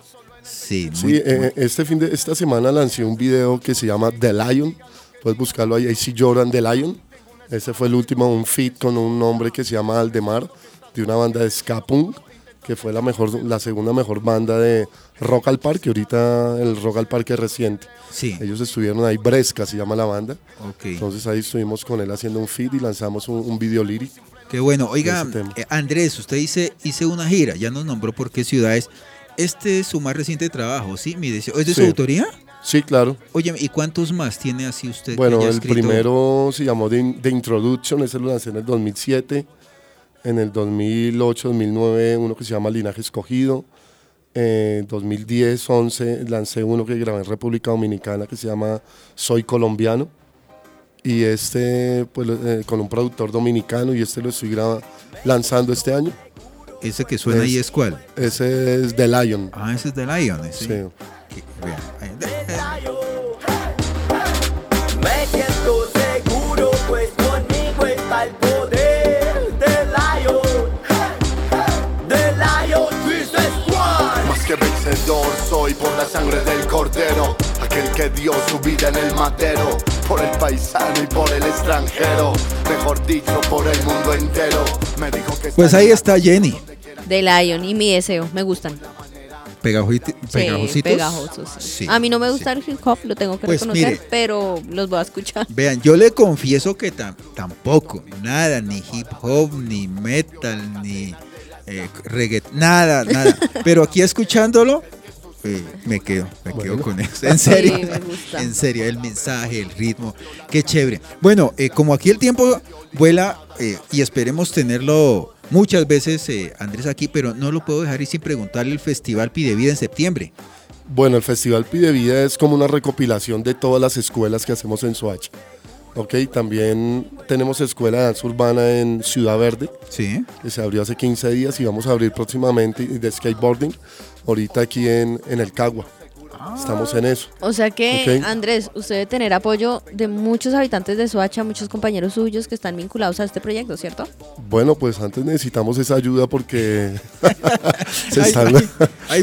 Sí, esta semana lancé un video que se llama The Lion. Puedes buscarlo ahí, ahí sí lloran The Lion. Ese fue el último, un feat con un hombre que se llama Aldemar, de una banda de ska punk, que fue la segunda mejor banda de Rock al Parque, ahorita el Rock al Parque reciente. Sí. Ellos estuvieron ahí, Bresca se llama la banda. Okay. Entonces ahí estuvimos con él haciendo un feat y lanzamos un video lírico. Qué bueno. Oiga, Andrés, usted hice una gira, ya nos nombró por qué ciudades. Este es su más reciente trabajo, ¿sí? Mi deseo. ¿Es de su autoría? Sí, claro. Oye, ¿y cuántos más tiene así usted? Bueno, que ya ha el escrito? primero se llamó The Introduction, ese lo lancé en el 2007. En el 2008, 2009, uno que se llama Linaje Escogido. En 2010, 11, lancé uno que grabé en República Dominicana que se llama Soy Colombiano. Y pues, con un productor dominicano, y lo estoy lanzando este año. ¿Ese que suena ahí es cuál? Ese es The Lion. Ah, ese es The Lion. Sí. Sí. Me siento seguro, pues conmigo está el poder de Lion. The Lion Twist Squad. Más que vencedor soy por la sangre del cordero, aquel que dio su vida en el madero, por el paisano y por el extranjero, mejor dicho por el mundo entero. Me dijo que pues ahí está Jenny. The Lion y Mi Deseo, me gustan. ¿Pegajositos? Sí, pegajosos. Sí. A mí no me gusta el hip hop, lo tengo que reconocer, mire, pero los voy a escuchar. Vean, yo le confieso que tampoco, nada, ni hip hop, ni metal, ni reggaeton, nada. Pero aquí escuchándolo, me quedo con eso. En serio, sí, me gusta. En serio, el mensaje, el ritmo, qué chévere. Bueno, como aquí el tiempo vuela y esperemos tenerlo muchas veces, Andrés, aquí, pero no lo puedo dejar ir sin preguntarle el Festival Pidevida en septiembre. Bueno, el Festival Pidevida es como una recopilación de todas las escuelas que hacemos en Soacha. Okay, también tenemos escuela de danza urbana en Ciudad Verde, sí, que se abrió hace 15 días y vamos a abrir próximamente de skateboarding, ahorita aquí en el Cagua. Estamos en eso. O sea que, okay, Andrés, usted debe tener apoyo de muchos habitantes de Soacha, muchos compañeros suyos que están vinculados a este proyecto, ¿cierto? Bueno, pues antes necesitamos esa ayuda porque hay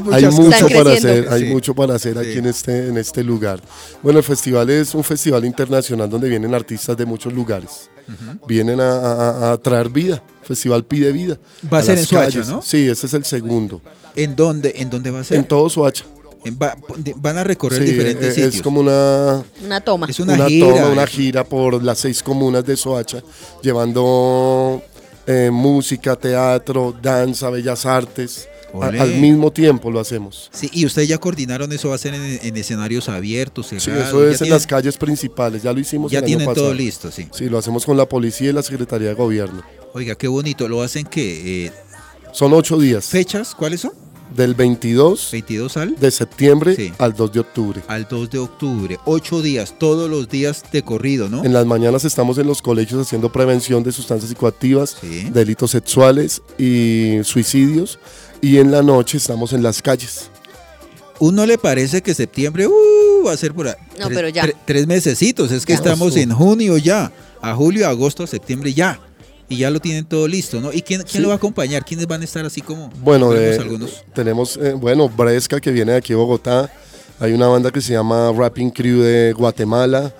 mucho para hacer aquí en este lugar. Bueno, el festival es un festival internacional donde vienen artistas de muchos lugares. Vienen a traer vida. Festival Pide Vida. Va a ser en Soacha, ¿no? Sí, ese es el segundo. ¿En dónde va a ser? En todo Soacha. Van a recorrer diferentes sitios. Es como una toma. Es una gira por las 6 comunas de Soacha, llevando música, teatro, danza, bellas artes. Al mismo tiempo lo hacemos. Sí, y ustedes ya coordinaron eso, va a ser en escenarios abiertos, cerrados. Sí, eso es en las calles principales, ya lo hicimos ya el año pasado. Ya tienen todo listo, sí. Sí, lo hacemos con la policía y la Secretaría de Gobierno. Oiga, qué bonito, ¿lo hacen qué? Son 8 días. ¿Fechas? ¿Cuáles son? Del 22 de septiembre al 2 de octubre. Al 2 de octubre, 8 días, todos los días de corrido, ¿no? En las mañanas estamos en los colegios haciendo prevención de sustancias psicoactivas, delitos sexuales y suicidios. Y en la noche estamos en las calles. ¿Uno le parece que septiembre va a ser por ahí? No, pero ya. 3 mesecitos, es que estamos en junio ya, a julio, agosto, septiembre ya. Y ya lo tienen todo listo, ¿no? ¿Y quién lo va a acompañar? ¿Quiénes van a estar así como? Bueno, tenemos, Bresca, que viene de aquí de Bogotá. Hay una banda que se llama Rapping Crew de Guatemala.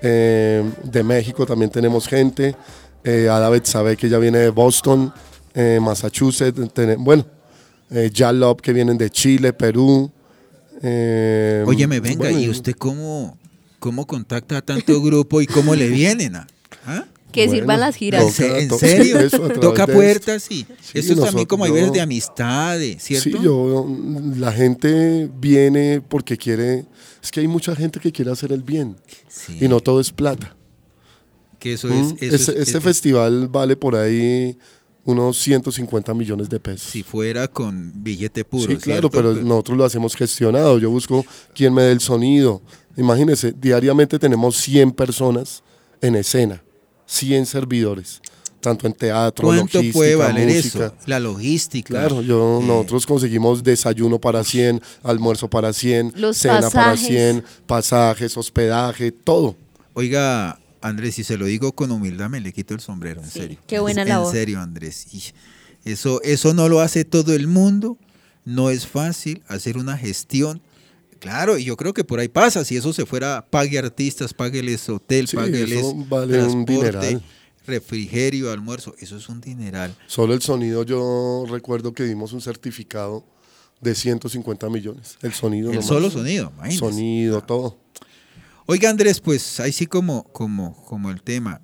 De México también tenemos gente. Ada Betsabe, que ya viene de Boston, Massachusetts. Jalop, que vienen de Chile, Perú. Óyeme, venga, ¿y usted cómo contacta a tanto grupo y cómo le vienen? ¿Ah? Que sirvan las giras. ¿En serio? Toca puertas y esto también como hay veces de amistad, ¿cierto? Sí, la gente viene porque quiere, es que hay mucha gente que quiere hacer el bien y no todo es plata. Que eso este festival vale por ahí unos 150 millones de pesos. Si fuera con billete puro. Sí, claro, pero nosotros lo hacemos gestionado. Yo busco quien me dé el sonido. Imagínense, diariamente tenemos 100 personas en escena. 100 servidores, tanto en teatro, ¿cuánto logística, puede valer música? Eso? La logística. Claro, nosotros conseguimos desayuno para 100, almuerzo para 100, los cena pasajes. Para 100, pasajes, hospedaje, todo. Oiga, Andrés, si se lo digo con humildad, me le quito el sombrero, en serio. Qué buena labor. En serio, Andrés. Eso no lo hace todo el mundo. no es fácil hacer una gestión. Claro, y yo creo que por ahí pasa, si eso se fuera, pague artistas, págueles hotel, Sí, págueles eso vale un dineral. refrigerio, almuerzo, eso es un dineral. Solo el sonido, yo recuerdo que dimos un certificado de 150 millones. El sonido El nomás. solo sonido, imagínese. Sonido, todo. Oiga, Andrés, pues ahí sí como el tema,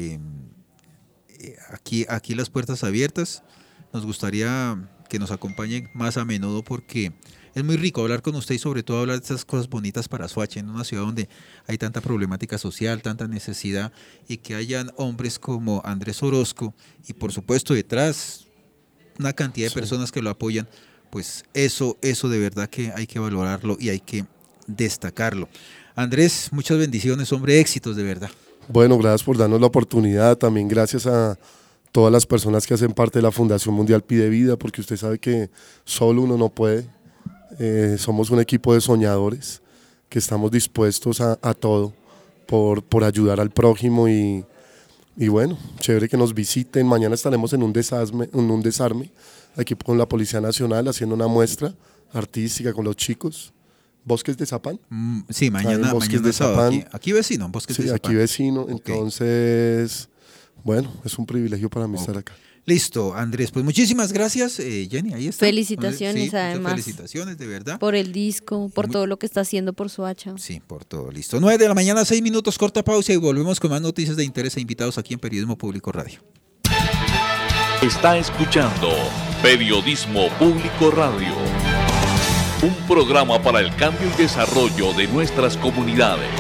aquí las puertas abiertas, nos gustaría que nos acompañen más a menudo porque es muy rico hablar con usted y sobre todo hablar de estas cosas bonitas para Soacha, en una ciudad donde hay tanta problemática social, tanta necesidad, y que hayan hombres como Andrés Orozco y por supuesto detrás una cantidad de personas que lo apoyan, pues eso de verdad que hay que valorarlo y hay que destacarlo. Andrés, muchas bendiciones, hombre, éxitos de verdad. Bueno, gracias por darnos la oportunidad, también gracias a todas las personas que hacen parte de la Fundación Mundial Pide Vida, porque usted sabe que solo uno no puede. Somos un equipo de soñadores que estamos dispuestos a todo por ayudar al prójimo y bueno, chévere que nos visiten. Mañana estaremos en un desarme aquí con la Policía Nacional haciendo una muestra artística con los chicos. ¿Bosques de Zapán? Sí, mañana, Bosques mañana de sábado, Zapán. aquí vecino, Bosques de Sí, Zapán. aquí vecino, Ok. Entonces, bueno, es un privilegio para mí estar acá. Listo, Andrés, pues muchísimas gracias, Jenny, ahí está. Felicitaciones, Sí, muchas además. felicitaciones, de verdad. Por el disco, por todo lo que está haciendo por Soacha. Sí, por todo, listo. 9 de la mañana, 6 minutos, corta pausa y volvemos con más noticias de interés e invitados aquí en Periodismo Público Radio. Está escuchando Periodismo Público Radio, un programa para el cambio y desarrollo de nuestras comunidades.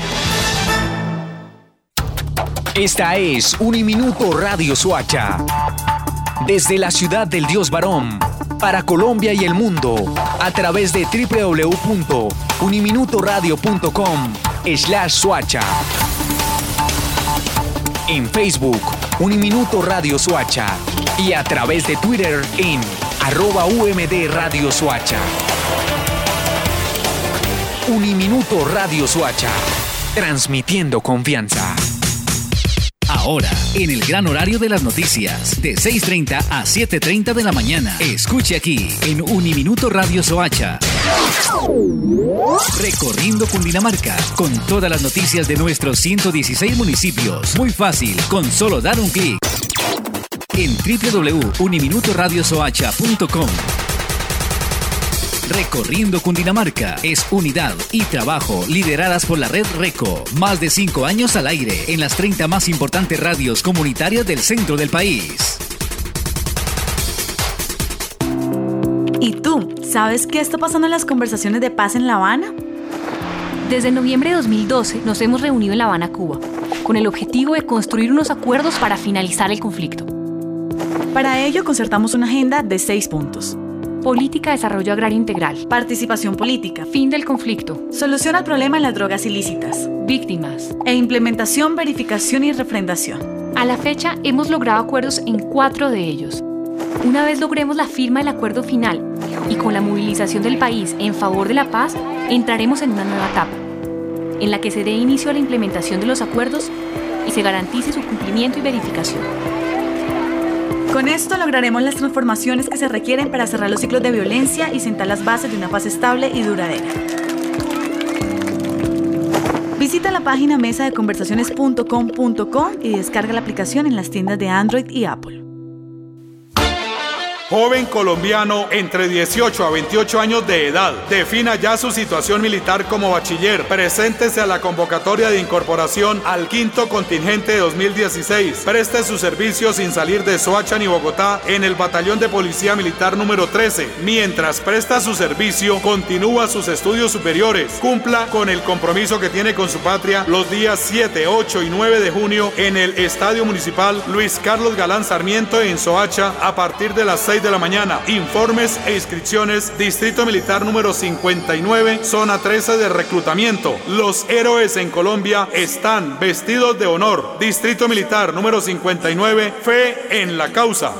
Esta es Uniminuto Radio Soacha. Desde la ciudad del Dios Varón, para Colombia y el mundo, a través de www.uniminutoradio.com/Soacha. En Facebook, Uniminuto Radio Soacha. Y a través de Twitter en @UMD Radio Soacha. Uniminuto Radio Soacha. Transmitiendo confianza. Ahora, en el gran horario de las noticias, de 6:30 a 7:30 de la mañana. Escuche aquí, en Uniminuto Radio Soacha. Recorriendo Cundinamarca, con todas las noticias de nuestros 116 municipios. Muy fácil, con solo dar un clic. En www.uniminutoradiosoacha.com. Recorriendo Cundinamarca es unidad y trabajo lideradas por la red RECO. Más de 5 años al aire en las 30 más importantes radios comunitarias del centro del país. ¿Y tú, sabes qué está pasando en las conversaciones de paz en La Habana? Desde noviembre de 2012 nos hemos reunido en La Habana, Cuba, con el objetivo de construir unos acuerdos para finalizar el conflicto. Para ello concertamos una agenda de 6 puntos. Política de desarrollo agrario integral. Participación política. Fin del conflicto. Solución al problema en las drogas ilícitas. Víctimas. E implementación, verificación y refrendación. A la fecha hemos logrado acuerdos en 4 de ellos. Una vez logremos la firma del acuerdo final y con la movilización del país en favor de la paz, entraremos en una nueva etapa, en la que se dé inicio a la implementación de los acuerdos y se garantice su cumplimiento y verificación. Con esto lograremos las transformaciones que se requieren para cerrar los ciclos de violencia y sentar las bases de una paz estable y duradera. Visita la página mesadeconversaciones.com.co y descarga la aplicación en las tiendas de Android y Apple. Joven colombiano entre 18 a 28 años de edad, defina ya su situación militar como bachiller. Preséntese a la convocatoria de incorporación al 5º contingente de 2016. Preste su servicio sin salir de Soacha ni Bogotá en el Batallón de Policía Militar número 13. Mientras presta su servicio, continúa sus estudios superiores. Cumpla con el compromiso que tiene con su patria los días 7, 8 y 9 de junio en el Estadio Municipal Luis Carlos Galán Sarmiento en Soacha a partir de las 6 de la mañana. Informes e inscripciones, Distrito Militar número 59, Zona 13 de reclutamiento. Los héroes en Colombia están vestidos de honor. Distrito Militar número 59, fe en la causa.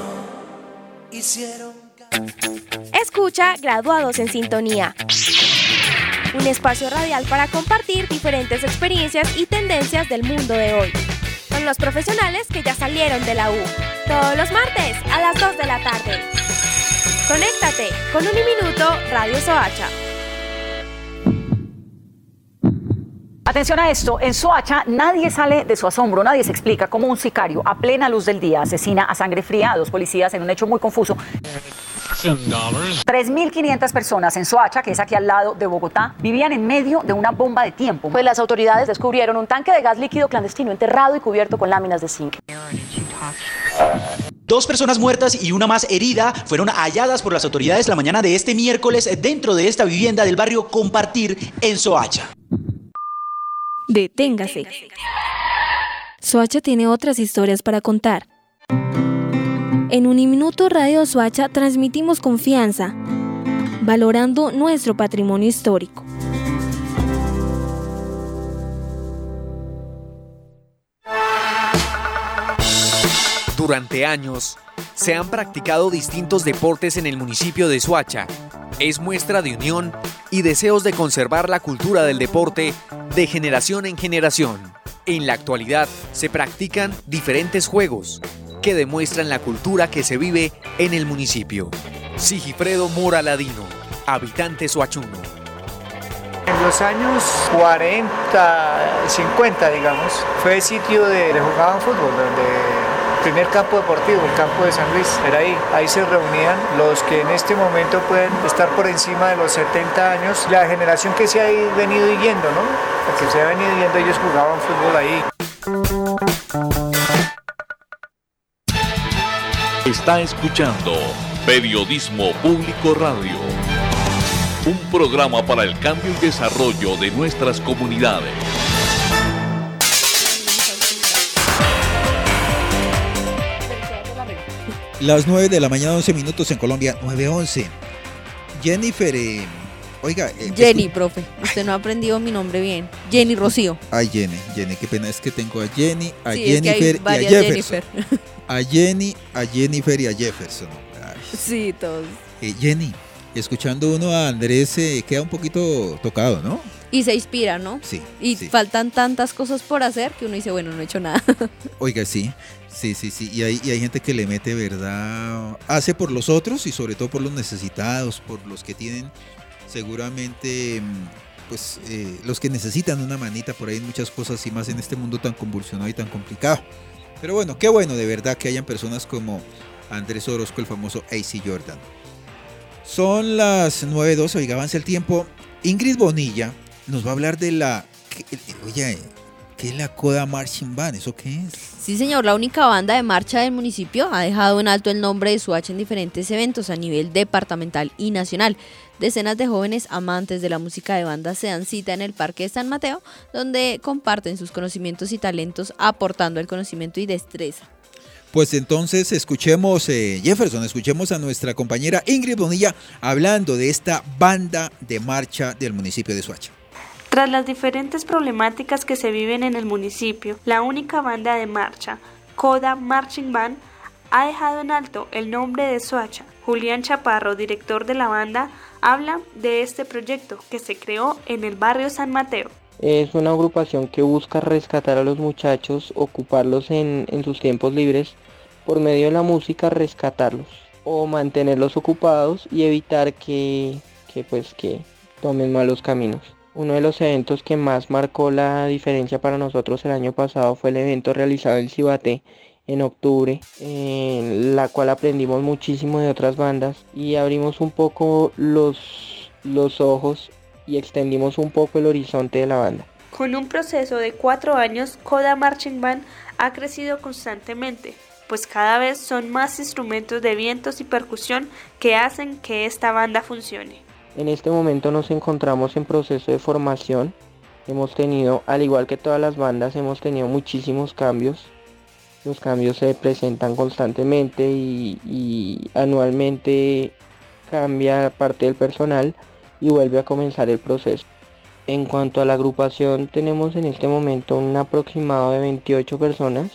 Escucha Graduados en Sintonía. Un espacio radial para compartir diferentes experiencias y tendencias del mundo de hoy. Con los profesionales que ya salieron de la U. Todos los martes a las 2 de la tarde. Conéctate con Uniminuto Radio Soacha. Atención a esto, en Soacha nadie sale de su asombro, nadie se explica cómo un sicario a plena luz del día asesina a sangre fría a 2 policías en un hecho muy confuso. 3.500 personas en Soacha, que es aquí al lado de Bogotá, vivían en medio de una bomba de tiempo. Pues las autoridades descubrieron un tanque de gas líquido clandestino enterrado y cubierto con láminas de zinc. 2 personas muertas y una más herida fueron halladas por las autoridades la mañana de este miércoles dentro de esta vivienda del barrio Compartir en Soacha. Deténgase. Soacha tiene otras historias para contar. En Uniminuto Radio Soacha transmitimos confianza, valorando nuestro patrimonio histórico. Durante años, se han practicado distintos deportes en el municipio de Soacha. Es muestra de unión y deseos de conservar la cultura del deporte de generación en generación. En la actualidad, se practican diferentes juegos que demuestran la cultura que se vive en el municipio. Sigifredo Mora Ladino, habitante soachuno. En los años 40, 50, digamos, fue sitio de jugaban fútbol, donde el primer campo deportivo, el campo de San Luis, era ahí se reunían los que en este momento pueden estar por encima de los 70 años, la generación que se ha venido yendo, ¿no? La que se ha venido yendo, ellos jugaban fútbol ahí. Está escuchando Periodismo Público Radio, un programa para el cambio y desarrollo de nuestras comunidades. Las 9 de la mañana, 11 minutos en Colombia, 9:11. Jennifer, oiga. Jenny, profe, usted no ha aprendido mi nombre bien. Jenny Rocío. Ay, Jenny, qué pena, es que tengo a Jenny, a sí, Jennifer es que hay y a Jefferson. Jennifer. A Jenny, a Jennifer y a Jefferson. Ay. Sí, todos. Jenny, escuchando uno a Andrés queda un poquito tocado, ¿no? Y se inspira, ¿no? Sí. Y sí. faltan tantas cosas por hacer que uno dice, bueno, no he hecho nada. Oiga, sí. Y hay gente que le mete verdad, hace por los otros y sobre todo por los necesitados, por los que tienen seguramente, pues los que necesitan una manita por ahí en muchas cosas y más en este mundo tan convulsionado y tan complicado. Pero bueno, qué bueno de verdad que hayan personas como Andrés Orozco, el famoso AC Jordan. Son las 9:12, oiga, avanza el tiempo. Ingrid Bonilla nos va a hablar de la... Oye, ¿qué es la Coda Marching Band? ¿Eso qué es? Sí, señor, la única banda de marcha del municipio ha dejado en alto el nombre de Soacha en diferentes eventos a nivel departamental y nacional. Decenas de jóvenes amantes de la música de banda se dan cita en el Parque de San Mateo, donde comparten sus conocimientos y talentos aportando el conocimiento y destreza. Pues entonces escuchemos, Jefferson, escuchemos a nuestra compañera Ingrid Bonilla hablando de esta banda de marcha del municipio de Soacha. Tras las diferentes problemáticas que se viven en el municipio, la única banda de marcha, Coda Marching Band, ha dejado en alto el nombre de Soacha. Julián Chaparro, director de la banda, habla de este proyecto que se creó en el barrio San Mateo. Es una agrupación que busca rescatar a los muchachos, ocuparlos en sus tiempos libres, por medio de la música rescatarlos o mantenerlos ocupados y evitar que tomen malos caminos. Uno de los eventos que más marcó la diferencia para nosotros el año pasado fue el evento realizado en Cibaté en octubre, en la cual aprendimos muchísimo de otras bandas y abrimos un poco los ojos y extendimos un poco el horizonte de la banda. Con un proceso de 4 años, Coda Marching Band ha crecido constantemente, pues cada vez son más instrumentos de vientos y percusión que hacen que esta banda funcione. En este momento nos encontramos en proceso de formación. Hemos tenido, al igual que todas las bandas, hemos tenido muchísimos cambios. Los cambios se presentan constantemente y anualmente cambia parte del personal y vuelve a comenzar el proceso. En cuanto a la agrupación, tenemos en este momento un aproximado de 28 personas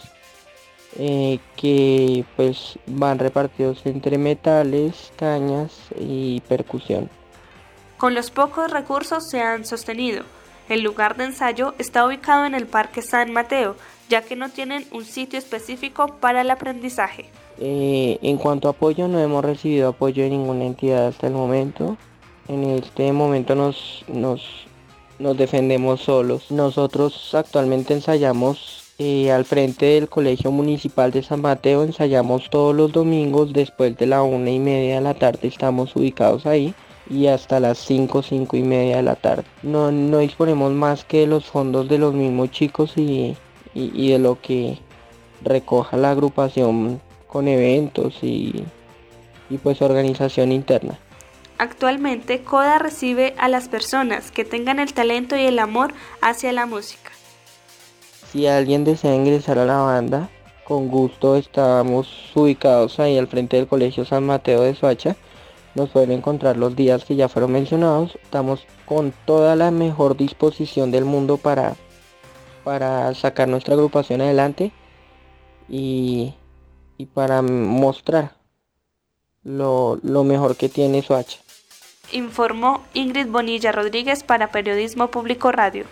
que pues van repartidos entre metales, cañas y percusión. Con los pocos recursos se han sostenido. El lugar de ensayo está ubicado en el Parque San Mateo, ya que no tienen un sitio específico para el aprendizaje. En cuanto a apoyo, no hemos recibido apoyo de ninguna entidad hasta el momento. En este momento nos defendemos solos. Nosotros actualmente ensayamos al frente del Colegio Municipal de San Mateo, ensayamos todos los domingos después de la 1:30 de la tarde, estamos ubicados ahí, y hasta las 5:30 de la tarde. No disponemos más que de los fondos de los mismos chicos y de lo que recoja la agrupación con eventos y pues organización interna. Actualmente CODA recibe a las personas que tengan el talento y el amor hacia la música. Si alguien desea ingresar a la banda, con gusto estamos ubicados ahí al frente del Colegio San Mateo de Soacha. Nos pueden encontrar los días que ya fueron mencionados. Estamos con toda la mejor disposición del mundo para sacar nuestra agrupación adelante y para mostrar lo mejor que tiene Soacha. Informó Ingrid Bonilla Rodríguez para Periodismo Público Radio.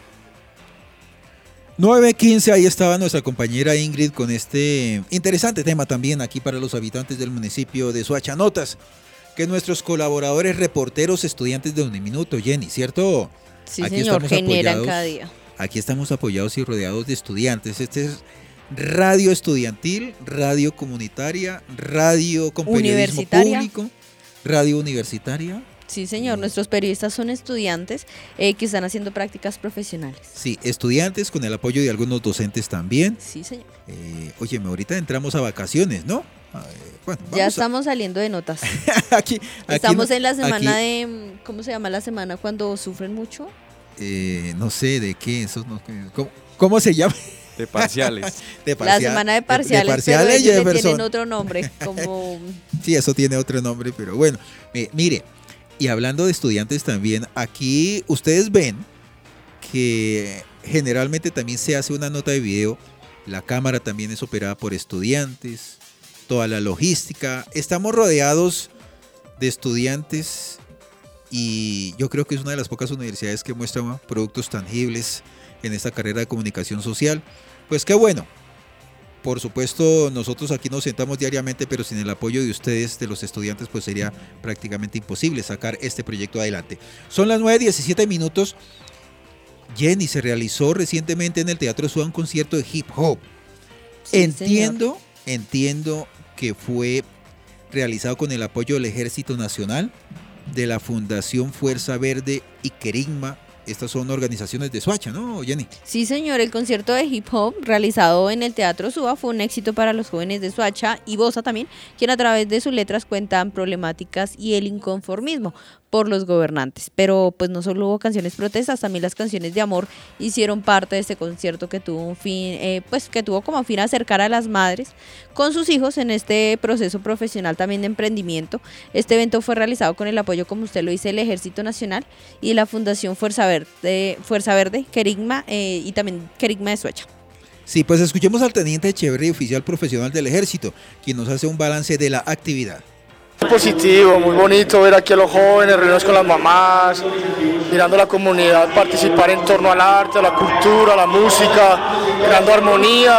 9:15, ahí estaba nuestra compañera Ingrid con este interesante tema también aquí para los habitantes del municipio de Soacha. Notas que nuestros colaboradores, reporteros, estudiantes de Uniminuto, Jenny, ¿cierto? Sí, aquí señor, generan apoyados, cada día. Aquí estamos apoyados y rodeados de estudiantes. Este es radio estudiantil, radio comunitaria, radio con periodismo público, radio universitaria. Sí, señor, nuestros periodistas son estudiantes que están haciendo prácticas profesionales. Sí, estudiantes con el apoyo de algunos docentes también. Sí, señor. Óyeme, ahorita entramos a vacaciones, ¿no? Bueno, ya estamos saliendo de notas. Estamos en la semana de, ¿cómo se llama la semana cuando sufren mucho? No sé de qué, eso no, ¿cómo se llama? De parciales. La semana de parciales, de parciales pero ellos tienen otro nombre. Como... Sí, eso tiene otro nombre, pero bueno, mire. Y hablando de estudiantes también, aquí ustedes ven que generalmente también se hace una nota de video, la cámara también es operada por estudiantes, toda la logística, estamos rodeados de estudiantes y yo creo que es una de las pocas universidades que muestra productos tangibles en esta carrera de comunicación social. Pues qué bueno. Por supuesto, nosotros aquí nos sentamos diariamente, pero sin el apoyo de ustedes, de los estudiantes, pues sería prácticamente imposible sacar este proyecto adelante. Son las 9:17. Jenny, se realizó recientemente en el Teatro Suá un concierto de hip hop. Sí, entiendo que fue realizado con el apoyo del Ejército Nacional, de la Fundación Fuerza Verde y Querigma. Estas son organizaciones de Soacha, ¿no, Jenny? Sí, señor. El concierto de hip hop realizado en el Teatro Suba fue un éxito para los jóvenes de Soacha y Bosa también, quien a través de sus letras cuentan problemáticas y el inconformismo por los gobernantes. Pero pues no solo hubo canciones protestas, también las canciones de amor hicieron parte de este concierto que tuvo un fin, que tuvo como fin acercar a las madres con sus hijos en este proceso profesional también de emprendimiento. Este evento fue realizado con el apoyo, como usted lo dice, del Ejército Nacional y la Fundación Fuerza Verde, Querigma y también Querigma de Soacha. Sí, pues escuchemos al teniente Echeverry, oficial profesional del Ejército, quien nos hace un balance de la actividad. Positivo, muy bonito ver aquí a los jóvenes, reunirnos con las mamás, mirando a la comunidad, participar en torno al arte, a la cultura, a la música, generando armonía,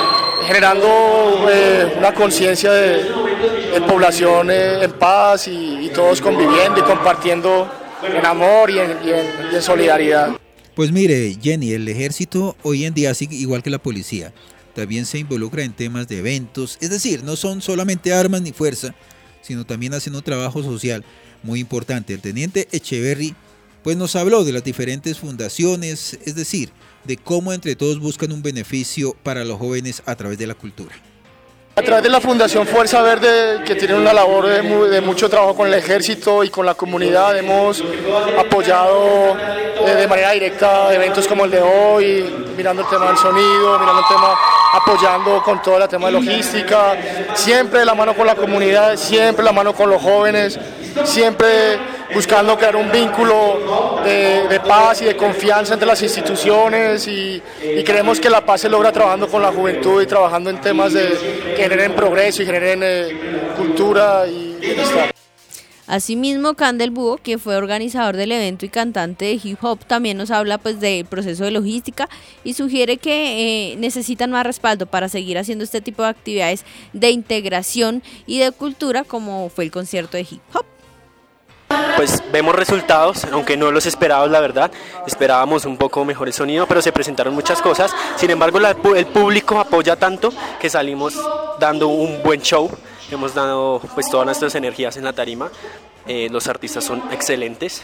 generando una conciencia de población en paz y todos conviviendo y compartiendo en amor y en solidaridad. Pues mire, Jenny, el ejército hoy en día, así igual que la policía, también se involucra en temas de eventos, es decir, no son solamente armas ni fuerza, sino también hacen un trabajo social muy importante. El teniente Echeverry pues nos habló de las diferentes fundaciones, es decir, de cómo entre todos buscan un beneficio para los jóvenes a través de la cultura. A través de la Fundación Fuerza Verde, que tiene una labor de mucho trabajo con el ejército y con la comunidad, hemos apoyado de manera directa eventos como el de hoy, mirando el tema del sonido, mirando el tema, apoyando con todo el tema de logística, siempre de la mano con la comunidad, siempre de la mano con los jóvenes, siempre buscando crear un vínculo de paz y de confianza entre las instituciones y creemos que la paz se logra trabajando con la juventud y trabajando en temas que generen progreso y generen cultura y bienestar. Asimismo, Candel Búho, que fue organizador del evento y cantante de hip hop, también nos habla pues del proceso de logística y sugiere que necesitan más respaldo para seguir haciendo este tipo de actividades de integración y de cultura, como fue el concierto de hip hop. Pues vemos resultados, aunque no los esperábamos, la verdad. Esperábamos un poco mejor el sonido, pero se presentaron muchas cosas. Sin embargo, el público apoya tanto que salimos dando un buen show. Hemos dado pues todas nuestras energías en la tarima. Los artistas son excelentes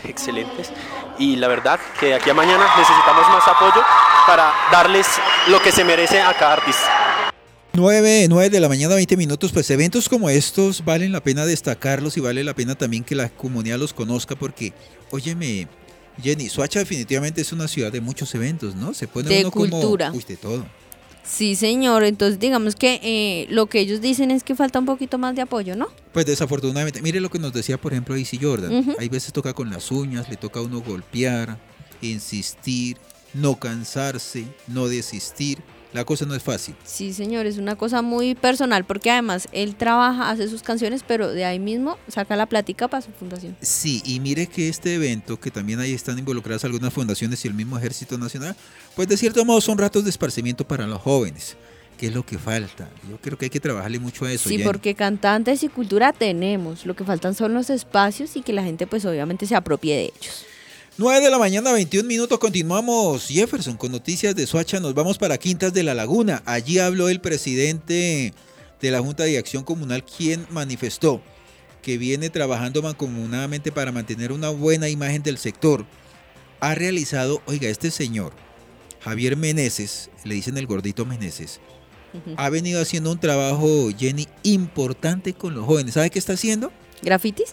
y la verdad que de aquí a mañana necesitamos más apoyo para darles lo que se merece a cada artista. 9 de la mañana, 20 minutos, pues eventos como estos valen la pena destacarlos y vale la pena también que la comunidad los conozca porque, óyeme, Jenny, Soacha definitivamente es una ciudad de muchos eventos, ¿no? Se pone de uno cultura. Como, de todo. Sí, señor, entonces digamos que lo que ellos dicen es que falta un poquito más de apoyo, ¿no? Pues desafortunadamente, mire lo que nos decía por ejemplo Easy Jordan, Uh-huh. Hay veces toca con las uñas, le toca a uno golpear, insistir, no cansarse, no desistir, la cosa no es fácil. Sí, señor, es una cosa muy personal porque además él trabaja, hace sus canciones, pero de ahí mismo saca la plática para su fundación. Sí, y mire que este evento, que también ahí están involucradas algunas fundaciones y el mismo Ejército Nacional, pues de cierto modo son ratos de esparcimiento para los jóvenes, que es lo que falta. Yo creo que hay que trabajarle mucho a eso. Sí, Jenny. porque cantantes y cultura tenemos, lo que faltan son los espacios y que la gente pues obviamente se apropie de ellos. 9 de la mañana, 21 minutos, continuamos, Jefferson, con noticias de Soacha. Nos vamos para Quintas de la Laguna. Allí habló el presidente de la Junta de Acción Comunal, quien manifestó que viene trabajando mancomunadamente para mantener una buena imagen del sector. Ha realizado, oiga, este señor, Javier Meneses, le dicen el gordito Meneses, ha venido haciendo un trabajo, Jenny, importante con los jóvenes. ¿Sabe qué está haciendo? ¿Grafitis?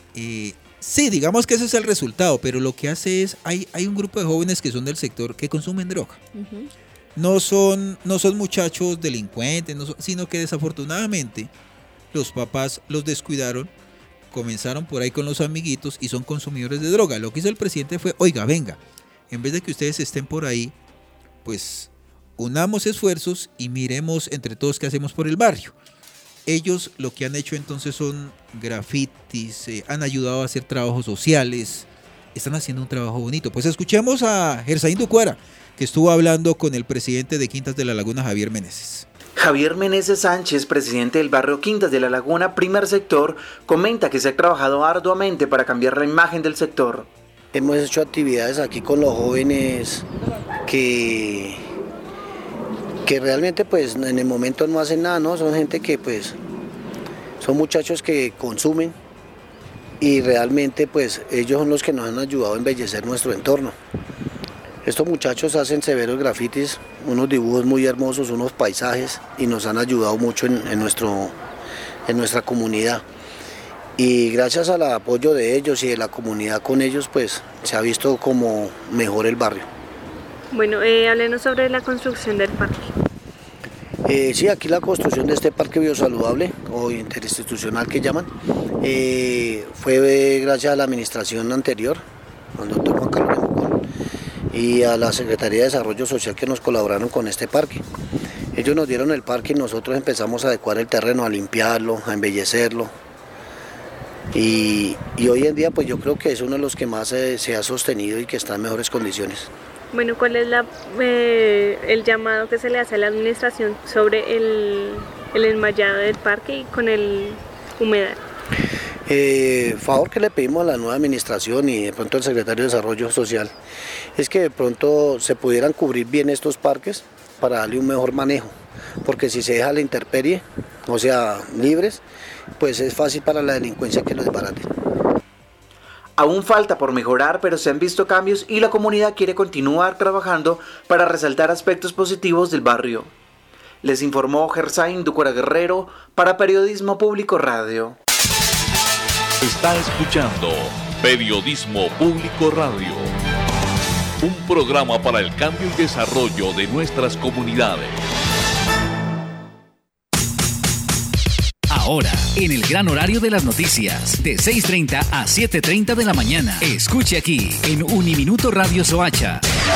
Sí, digamos que ese es el resultado, pero lo que hace es, hay un grupo de jóvenes que son del sector que consumen droga. Uh-huh. No son muchachos delincuentes, sino que desafortunadamente los papás los descuidaron, comenzaron por ahí con los amiguitos y son consumidores de droga. Lo que hizo el presidente fue, oiga, venga, en vez de que ustedes estén por ahí, pues unamos esfuerzos y miremos entre todos qué hacemos por el barrio. Ellos lo que han hecho entonces son grafitis, han ayudado a hacer trabajos sociales, están haciendo un trabajo bonito. Pues escuchemos a Gersaín Ducuara, que estuvo hablando con el presidente de Quintas de la Laguna, Javier Meneses. Javier Meneses Sánchez, presidente del barrio Quintas de la Laguna, primer sector, comenta que se ha trabajado arduamente para cambiar la imagen del sector. Hemos hecho actividades aquí con los jóvenes que realmente pues en el momento no hacen nada, ¿no? Son gente que pues son muchachos que consumen y realmente pues ellos son los que nos han ayudado a embellecer nuestro entorno. Estos muchachos hacen severos grafitis, unos dibujos muy hermosos, unos paisajes y nos han ayudado mucho en nuestra comunidad. Y gracias al apoyo de ellos y de la comunidad con ellos pues se ha visto como mejor el barrio. Bueno, háblenos sobre la construcción del parque. Sí, aquí la construcción de este parque biosaludable o interinstitucional que llaman, fue gracias a la administración anterior, al doctor Juan Carlos Mocón, y a la Secretaría de Desarrollo Social que nos colaboraron con este parque. Ellos nos dieron el parque y nosotros empezamos a adecuar el terreno, a limpiarlo, a embellecerlo. Y hoy en día pues yo creo que es uno de los que más se ha sostenido y que está en mejores condiciones. Bueno, ¿cuál es el llamado que se le hace a la administración sobre el enmallado del parque y con el humedal? Favor que le pedimos a la nueva administración y de pronto al secretario de Desarrollo Social es que de pronto se pudieran cubrir bien estos parques para darle un mejor manejo, porque si se deja a la intemperie, o sea, libres, pues es fácil para la delincuencia que los desbaraten. Aún falta por mejorar, pero se han visto cambios y la comunidad quiere continuar trabajando para resaltar aspectos positivos del barrio. Les informó Gersaín Ducuara Guerrero para Periodismo Público Radio. Está escuchando Periodismo Público Radio, un programa para el cambio y desarrollo de nuestras comunidades. Ahora, en el gran horario de las noticias, de 6:30 a 7:30 de la mañana. Escuche aquí, en Uniminuto Radio Soacha.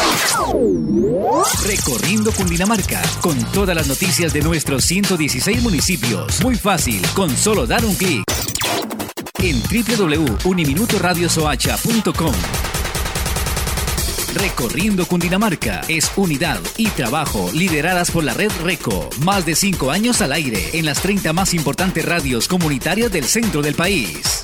Recorriendo Cundinamarca, con todas las noticias de nuestros 116 municipios. Muy fácil, con solo dar un clic. en www.uniminutoradiosoacha.com. Recorriendo Cundinamarca es unidad y trabajo lideradas por la red RECO. Más de 5 años al aire en las 30 más importantes radios comunitarias del centro del país.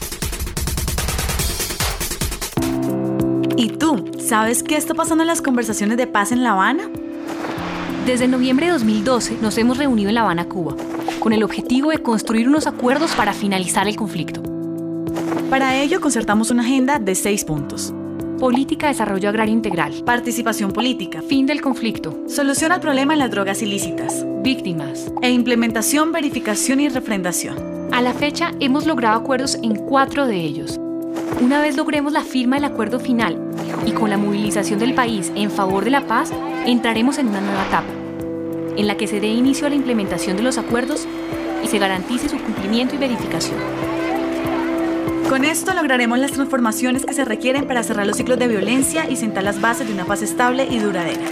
¿Y tú, sabes qué está pasando en las conversaciones de paz en La Habana? Desde noviembre de 2012 nos hemos reunido en La Habana, Cuba, con el objetivo de construir unos acuerdos para finalizar el conflicto. Para ello concertamos una agenda de 6 puntos. Política de desarrollo agrario integral. Participación política. Fin del conflicto. Solución al problema en las drogas ilícitas. Víctimas. E implementación, verificación y refrendación. A la fecha hemos logrado acuerdos en 4 de ellos. Una vez logremos la firma del acuerdo final y con la movilización del país en favor de la paz, entraremos en una nueva etapa, en la que se dé inicio a la implementación de los acuerdos y se garantice su cumplimiento y verificación. Con esto lograremos las transformaciones que se requieren para cerrar los ciclos de violencia y sentar las bases de una paz estable y duradera.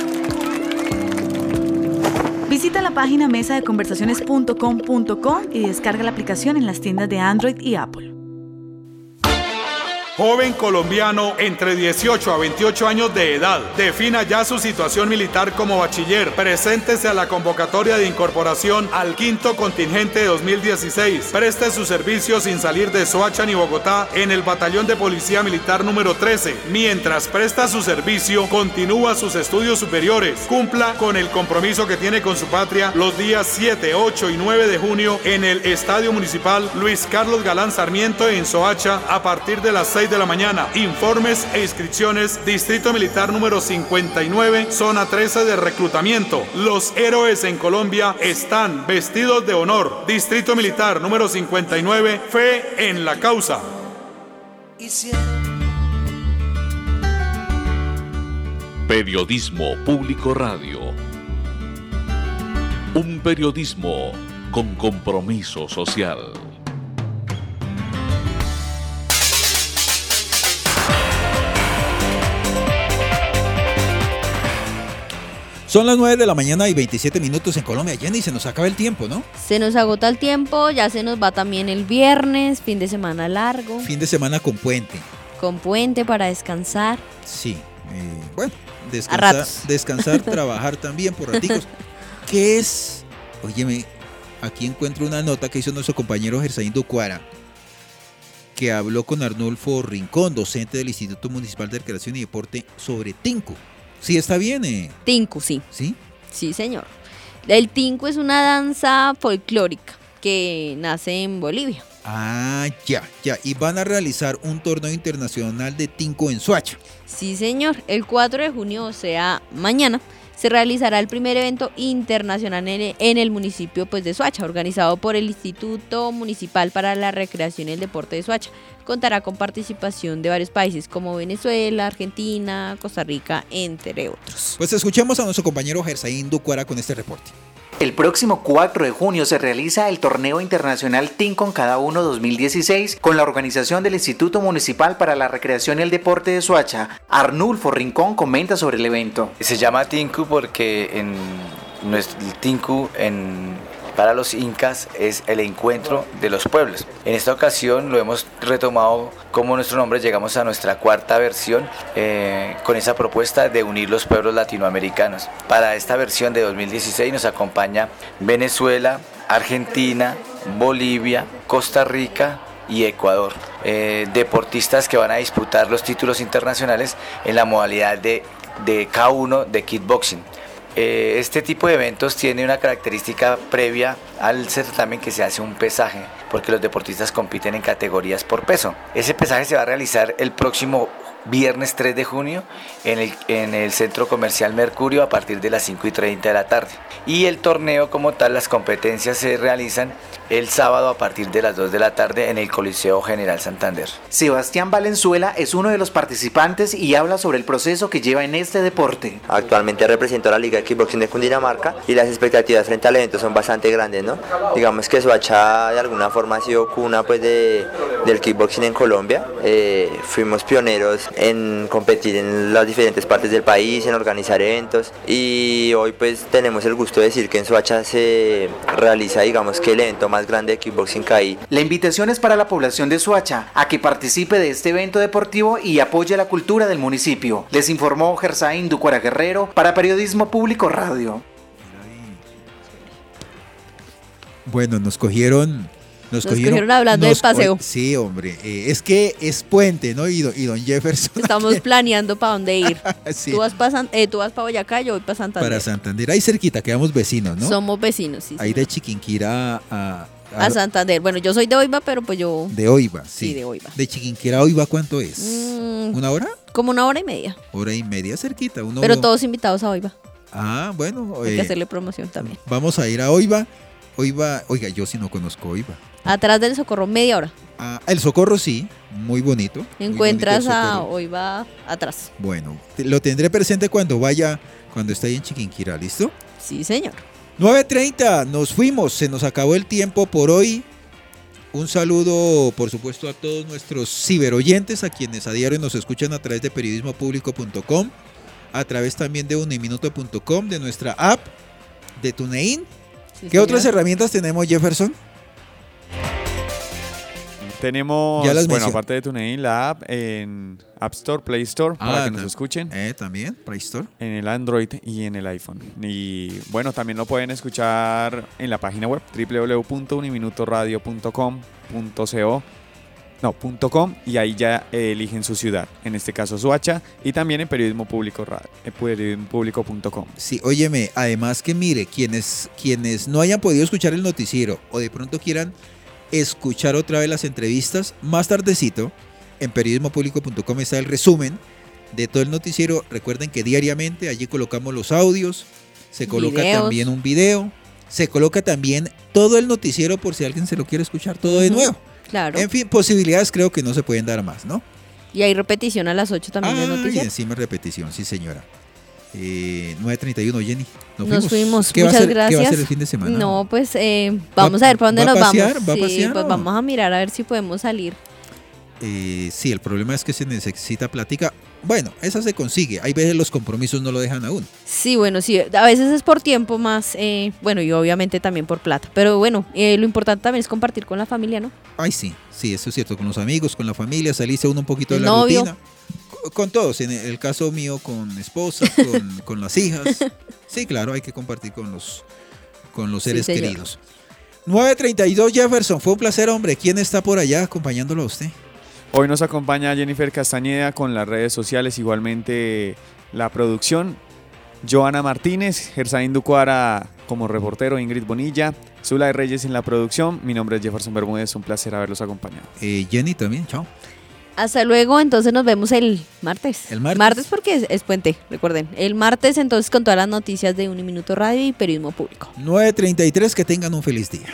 Visita la página mesadeconversaciones.com.co y descarga la aplicación en las tiendas de Android y Apple. Joven colombiano entre 18 a 28 años de edad, defina ya su situación militar como bachiller. Preséntese a la convocatoria de incorporación al 5º contingente de 2016. Preste su servicio sin salir de Soacha ni Bogotá en el Batallón de Policía Militar número 13. Mientras presta su servicio, continúa sus estudios superiores. Cumpla con el compromiso que tiene con su patria los días 7, 8 y 9 de junio en el Estadio Municipal Luis Carlos Galán Sarmiento en Soacha a partir de las 6 de la mañana. Informes e inscripciones, Distrito Militar número 59, Zona 13 de reclutamiento. Los héroes en Colombia están vestidos de honor. Distrito Militar número 59, fe en la causa. Periodismo Público Radio. Un periodismo con compromiso social. Son las 9 de la mañana y 27 minutos en Colombia. Jenny, se nos acaba el tiempo, ¿no? Se nos agota el tiempo, ya se nos va también el viernes, fin de semana largo. Fin de semana con puente. Con puente para descansar. Sí, bueno, descansar, trabajar también por raticos. ¿Qué es? Óyeme, aquí encuentro una nota que hizo nuestro compañero Gersaín Ducuara, que habló con Arnulfo Rincón, docente del Instituto Municipal de Recreación y Deporte, sobre Tinku. Sí, está bien. Tinku, sí. ¿Sí? Sí, señor. El Tinku es una danza folclórica que nace en Bolivia. Ah, ya. Y van a realizar un torneo internacional de Tinku en Soacha. Sí, señor. El 4 de junio, o sea, mañana, se realizará el primer evento internacional en el municipio de Soacha, organizado por el Instituto Municipal para la Recreación y el Deporte de Soacha. Contará con participación de varios países como Venezuela, Argentina, Costa Rica, entre otros. Pues escuchemos a nuestro compañero Gersaín Ducuara con este reporte. El próximo 4 de junio se realiza el Torneo Internacional Tinku en Cada Uno 2016 con la organización del Instituto Municipal para la Recreación y el Deporte de Soacha. Arnulfo Rincón comenta sobre el evento. Se llama Tinku porque el Tinku para los incas es el encuentro de los pueblos. En esta ocasión lo hemos retomado como nuestro nombre, llegamos a nuestra 4ª versión con esa propuesta de unir los pueblos latinoamericanos. Para esta versión de 2016 nos acompaña Venezuela, Argentina, Bolivia, Costa Rica y Ecuador. Deportistas que van a disputar los títulos internacionales en la modalidad de K1 de kickboxing. Este tipo de eventos tiene una característica previa al certamen, que se hace un pesaje, porque los deportistas compiten en categorías por peso. Ese pesaje se va a realizar el próximo viernes 3 de junio en el Centro Comercial Mercurio a partir de las 5:30 de la tarde. Y el torneo como tal, las competencias se realizan el sábado a partir de las 2 de la tarde en el Coliseo General Santander. Sebastián Valenzuela es uno de los participantes y habla sobre el proceso que lleva en este deporte. Actualmente represento a la Liga de Kickboxing de Cundinamarca y las expectativas frente al evento son bastante grandes, ¿no? Digamos que Soacha de alguna forma ha sido cuna del kickboxing en Colombia. Fuimos pioneros en competir en las diferentes partes del país, en organizar eventos, y hoy pues tenemos el gusto de decir que en Soacha se realiza, digamos que el evento más grande de kickboxing que hay. La invitación es para la población de Soacha a que participe de este evento deportivo y apoye la cultura del municipio. Les informó Gersaín Ducuara Guerrero para Periodismo Público Radio. Bueno, nos cogieron hablando del paseo. Sí, hombre, es que es puente, ¿no? Y don Jefferson. Estamos planeando para dónde ir. Sí. Tú vas para Boyacá, yo voy para Santander. Para Santander, ahí cerquita, quedamos vecinos, ¿no? Somos vecinos, sí. Ahí de Chiquinquirá a Santander. Bueno, yo soy de Oiva, pero pues yo... De Oiva, sí. Sí, de Oiva. ¿De Chiquinquirá a Oiva cuánto es? ¿Una hora? Como 1 hora y media. Hora y media, cerquita. Pero todos invitados a Oiva. Ah, bueno. Hay que hacerle promoción también. Vamos a ir a Oiva. Oiga, yo sí no conozco Oiva. Atrás del Socorro, media hora. El Socorro sí, muy bonito. Encuentras muy bonito a Oiva atrás. Bueno, lo tendré presente cuando esté ahí en Chiquinquirá, ¿listo? Sí, señor. 9:30, nos fuimos, se nos acabó el tiempo por hoy. Un saludo, por supuesto, a todos nuestros ciberoyentes, a quienes a diario nos escuchan a través de periodismopublico.com, a través también de uniminuto.com, de nuestra app, de TuneIn. Sí, ¿Qué otras herramientas tenemos, Jefferson? Tenemos, bueno, aparte de TuneIn, la app en App Store, Play Store, para que nos escuchen. También, Play Store. En el Android y en el iPhone. Y bueno, también lo pueden escuchar en la página web www.uniminutoradio.com, y ahí ya eligen su ciudad, en este caso Soacha, y también en periodismopublico.com. Sí, óyeme, además que mire, quienes no hayan podido escuchar el noticiero o de pronto quieran escuchar otra vez las entrevistas, más tardecito en periodismopublico.com está el resumen de todo el noticiero. Recuerden que diariamente allí colocamos los audios, se coloca también un video, se coloca también todo el noticiero por si alguien se lo quiere escuchar todo de nuevo. Claro. En fin, posibilidades creo que no se pueden dar más, ¿no? Y hay repetición a las 8 también del noticiero. Y encima repetición, sí señora. 9:31, Jenny. Nos fuimos. Muchas gracias. ¿Qué va a ser el fin de semana? No, pues vamos a ver para dónde nos vamos. ¿Va a pasear? Pues vamos a mirar a ver si podemos salir. Sí, el problema es que se necesita plática. Bueno, esa se consigue. Hay veces los compromisos no lo dejan a uno. Sí, bueno, sí. A veces es por tiempo más, bueno, y obviamente también por plata. Pero bueno, lo importante también es compartir con la familia, ¿no? Ay, sí, eso es cierto. Con los amigos, con la familia, salirse uno un poquito de la novio. Rutina. Con todos, en el caso mío, con esposa, con las hijas. Sí, claro, hay que compartir con los seres queridos. 9:32, Jefferson, fue un placer, hombre. ¿Quién está por allá acompañándolo a usted? Hoy nos acompaña Jennifer Castañeda con las redes sociales, igualmente la producción. Joana Martínez, Gersaín Ducuara como reportero, Ingrid Bonilla, Zula de Reyes en la producción. Mi nombre es Jefferson Bermúdez, un placer haberlos acompañado. Jenny también, chao. Hasta luego, entonces nos vemos el martes. El martes. Martes porque es puente, recuerden. El martes entonces con todas las noticias de Uniminuto Radio y Periodismo Público. 9:33, que tengan un feliz día.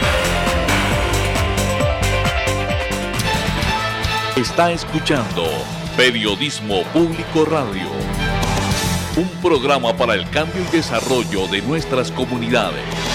Está escuchando Periodismo Público Radio, un programa para el cambio y desarrollo de nuestras comunidades.